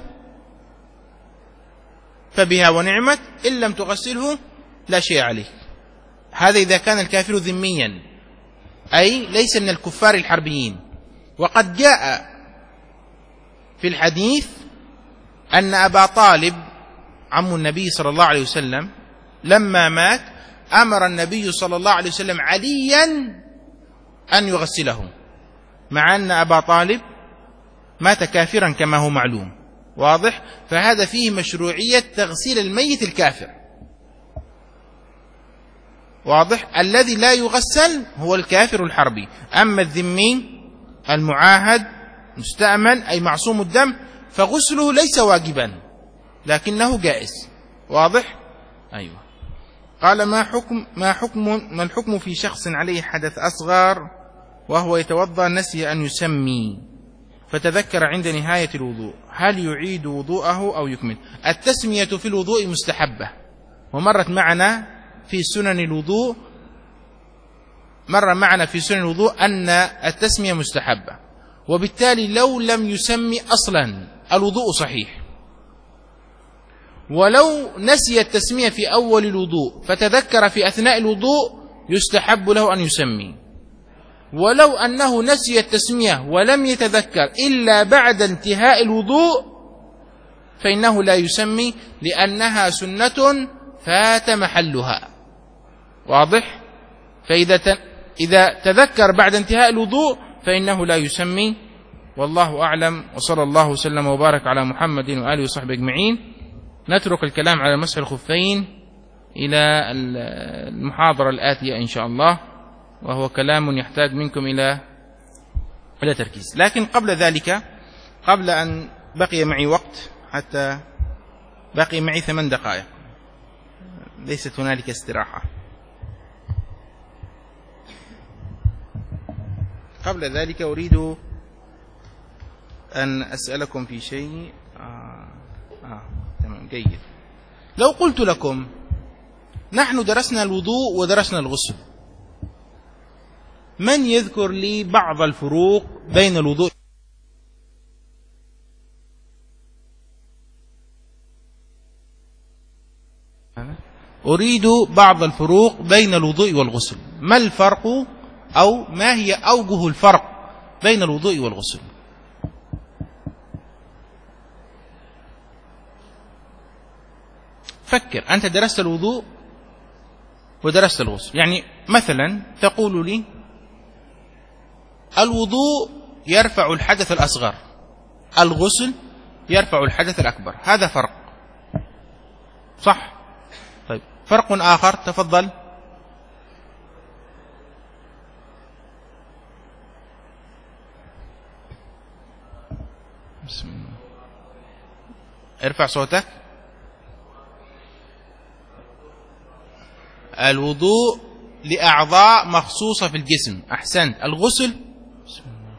B: فبها ونعمت، إن لم تغسله لا شيء عليه. هذا إذا كان الكافر ذميا، أي ليس من الكفار الحربيين. وقد جاء في الحديث أن أبا طالب عم النبي صلى الله عليه وسلم لما مات أمر النبي صلى الله عليه وسلم عليا أن يغسله، مع أن أبا طالب مات كافرا كما هو معلوم. واضح؟ فهذا فيه مشروعية تغسيل الميت الكافر. واضح؟ الذي لا يغسل هو الكافر الحربي، أما الذمي المعاهد مستأمن أي معصوم الدم فغسله ليس واجبا لكنه جائز. واضح؟ أيوة. قال: ما حكم ما حكم ما الحكم في شخص عليه حدث أصغر وهو يتوضأ نسي أن يسمي فتذكر عند نهاية الوضوء، هل يعيد وضوءه أو يكمل؟ التسمية في الوضوء مستحبة، ومرت معنا في سنن الوضوء مر معنا في سنن الوضوء أن التسمية مستحبة، وبالتالي لو لم يسمي أصلا الوضوء صحيح. ولو نسي التسمية في أول الوضوء فتذكر في أثناء الوضوء يستحب له أن يسمي. ولو أنه نسي التسمية ولم يتذكر إلا بعد انتهاء الوضوء فإنه لا يسمي، لأنها سنة فات محلها. واضح؟ فإذا إذا تذكر بعد انتهاء الوضوء فإنه لا يسمي. والله أعلم، وصلى الله وسلم وبارك على محمد وآله وصحبه أجمعين. نترك الكلام على مسح الخفين إلى المحاضرة الآتية إن شاء الله، وهو كلام يحتاج منكم إلى إلى تركيز. لكن قبل ذلك، قبل أن بقي معي وقت، حتى بقي معي ثمان دقائق، ليست هنالك استراحة. قبل ذلك أريد أن أسألكم في شيء. آه. آه. تمام، جيد. لو قلت لكم نحن درسنا الوضوء ودرسنا الغسل، من يذكر لي بعض الفروق بين الوضوء؟ أريد بعض الفروق بين الوضوء والغسل. ما الفرق أو ما هي أوجه الفرق بين الوضوء والغسل؟ فكر، أنت درست الوضوء ودرست الغسل. يعني مثلا تقول لي الوضوء يرفع الحدث الأصغر، الغسل يرفع الحدث الأكبر، هذا فرق، صح؟ طيب، فرق آخر، تفضل. بسم الله، ارفع صوتك. الوضوء لأعضاء مخصوصة في الجسم، أحسنت. الغسل، بسم الله.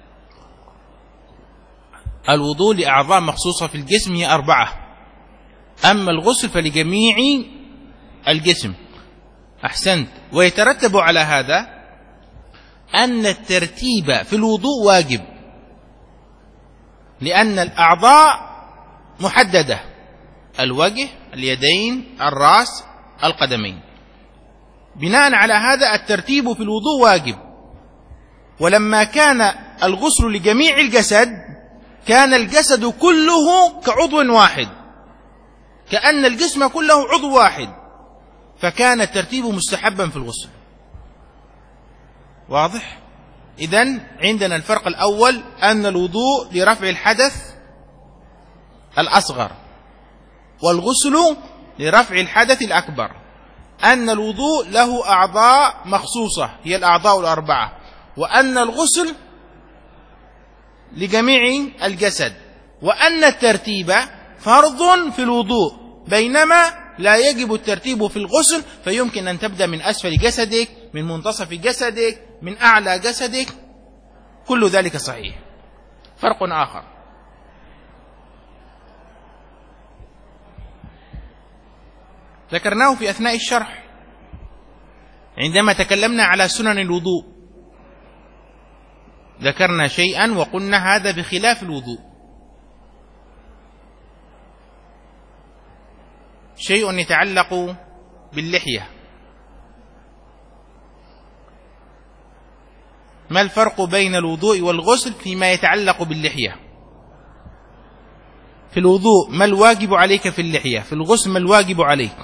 B: الوضوء لأعضاء مخصوصة في الجسم هي أربعة، أما الغسل فلجميع الجسم، أحسنت. ويترتب على هذا أن الترتيب في الوضوء واجب، لأن الأعضاء محددة: الوجه، اليدين، الرأس، القدمين. بناء على هذا الترتيب في الوضوء واجب. ولما كان الغسل لجميع الجسد كان الجسد كله كعضو واحد، كأن الجسم كله عضو واحد، فكان الترتيب مستحبا في الغسل. واضح؟ إذن عندنا الفرق الأول أن الوضوء لرفع الحدث الأصغر، والغسل لرفع الحدث الأكبر. أن الوضوء له أعضاء مخصوصة هي الأعضاء الأربعة، وأن الغسل لجميع الجسد، وأن الترتيب فرض في الوضوء بينما لا يجب الترتيب في الغسل، فيمكن أن تبدأ من أسفل جسدك، من منتصف جسدك، من أعلى جسدك، كل ذلك صحيح. فرق آخر ذكرناه في أثناء الشرح عندما تكلمنا على سنن الوضوء، ذكرنا شيئا وقلنا هذا بخلاف الوضوء. شيء يتعلق باللحية، ما الفرق بين الوضوء والغسل فيما يتعلق باللحية؟ في الوضوء ما الواجب عليك في اللحية؟ في الغسل ما الواجب عليك؟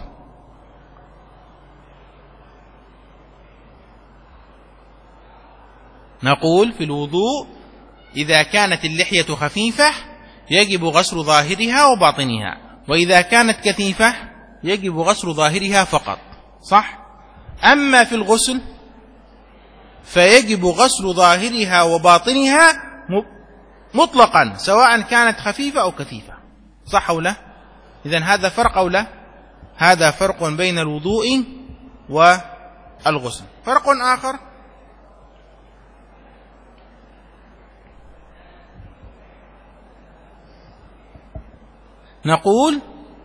B: نقول في الوضوء إذا كانت اللحية خفيفة يجب غسل ظاهرها وباطنها، وإذا كانت كثيفة يجب غسل ظاهرها فقط، صح؟ أما في الغسل فيجب غسل ظاهرها وباطنها مطلقا سواء كانت خفيفة أو كثيفة، صح أو لا؟ إذن هذا فرق أو لا؟ هذا فرق بين الوضوء والغسل. فرق آخر نقول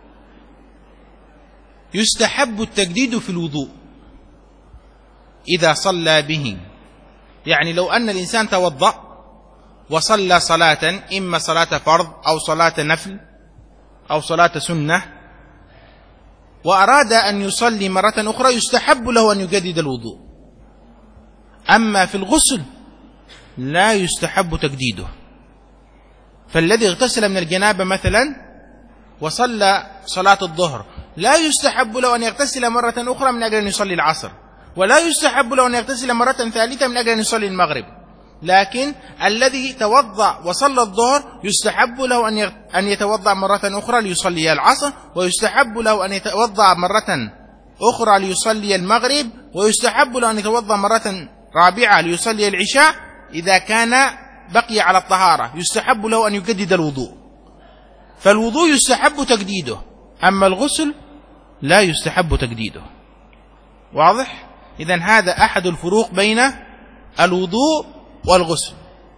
B: يستحب التجديد في الوضوء إذا صلى به، يعني لو أن الإنسان توضأ وصلى صلاة، إما صلاة فرض أو صلاة نفل أو صلاة سنة، وأراد أن يصلي مرة أخرى يستحب له أن يجدد الوضوء. أما في الغسل لا يستحب تجديده، فالذي اغتسل من الجنابة مثلا وصلى صلاة الظهر لا يستحب له أن يغتسل مرة أخرى من أجل أن يصلي العصر، ولا يستحب له أن يغتسل مرة ثالثة من أجل أن يصلي المغرب. لكن الذي توضأ وصلى الظهر يستحب له أن يتوضأ مرة أخرى ليصلي العصر، ويستحب له أن يتوضأ مرة أخرى ليصلي المغرب، ويستحب له أن يتوضأ مرة رابعة ليصلي العشاء. إذا كان بقي على الطهارة يستحب له أن يجدد الوضوء، فالوضوء يستحب تجديده، أما الغسل لا يستحب تجديده. واضح؟ إذن هذا أحد الفروق بين الوضوء والغسل.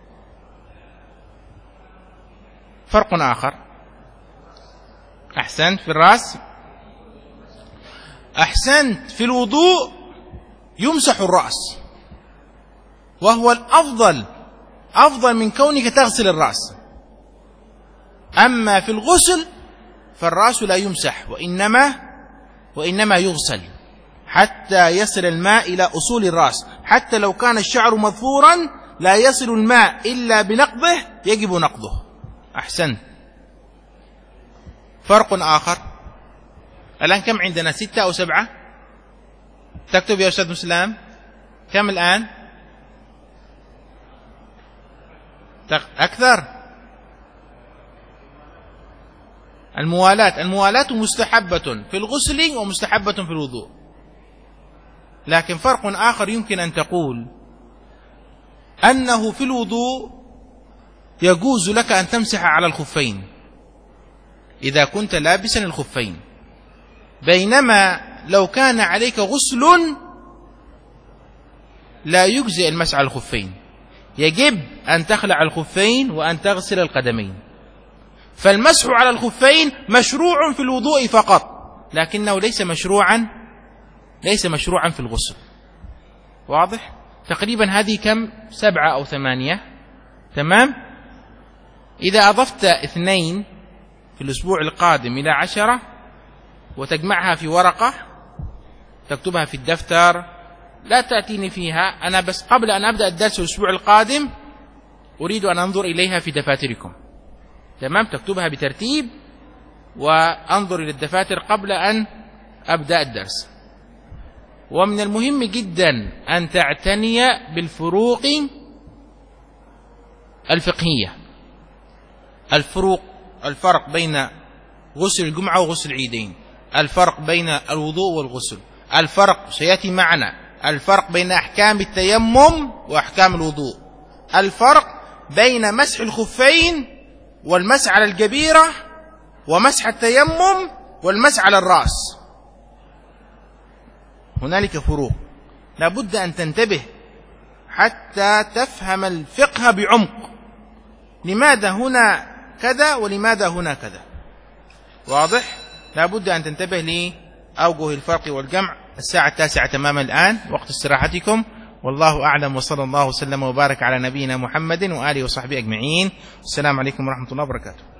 B: فرق آخر، أحسنت، في الرأس. أحسنت، في الوضوء يمسح الرأس، وهو الأفضل، أفضل من كونك تغسل الرأس. أما في الغسل فالرأس لا يمسح، وإنما وإنما يغسل حتى يصل الماء إلى أصول الرأس. حتى لو كان الشعر مظفورا لا يصل الماء إلا بنقضه يجب نقضه. أحسن. فرق آخر، الآن كم عندنا؟ ستة أو سبعة؟ تكتب يا أستاذ مسلم كم الآن؟ أكثر. الموالاة، الموالاة مستحبة في الغسل ومستحبة في الوضوء. لكن فرق آخر يمكن أن تقول أنه في الوضوء يجوز لك أن تمسح على الخفين إذا كنت لابسا الخفين، بينما لو كان عليك غسل لا يجزئ المسح على الخفين، يجب أن تخلع الخفين وأن تغسل القدمين. فالمسح على الخفين مشروع في الوضوء فقط، لكنه ليس مشروعا ليس مشروعا في الغسل. واضح؟ تقريبا هذه كم؟ سبعة أو ثمانية. تمام؟ إذا أضفت اثنين في الأسبوع القادم إلى عشرة وتجمعها في ورقة تكتبها في الدفتر، لا تأتيني فيها أنا، بس قبل أن أبدأ الدرس الأسبوع القادم أريد أن أنظر إليها في دفاتركم. تمام؟ تكتبها بترتيب وأنظر إلى الدفاتر قبل أن أبدأ الدرس. ومن المهم جدا أن تعتني بالفروق الفقهية، الفروق الفرق بين غسل الجمعة وغسل العيدين، الفرق بين الوضوء والغسل، الفرق سيأتي معنا الفرق بين أحكام التيمم وأحكام الوضوء، الفرق بين مسح الخفين والمسح على الجبيرة ومسح التيمم والمسح على الرأس. هنالك فروق لابد أن تنتبه حتى تفهم الفقه بعمق، لماذا هنا كذا ولماذا هنا كذا. واضح؟ لابد أن تنتبه لأوجه الفرق والجمع. الساعة التاسعة تماما الآن، وقت استراحتكم، والله أعلم، وصلى الله وسلم وبارك على نبينا محمد وآله وصحبه أجمعين. السلام عليكم ورحمة الله وبركاته.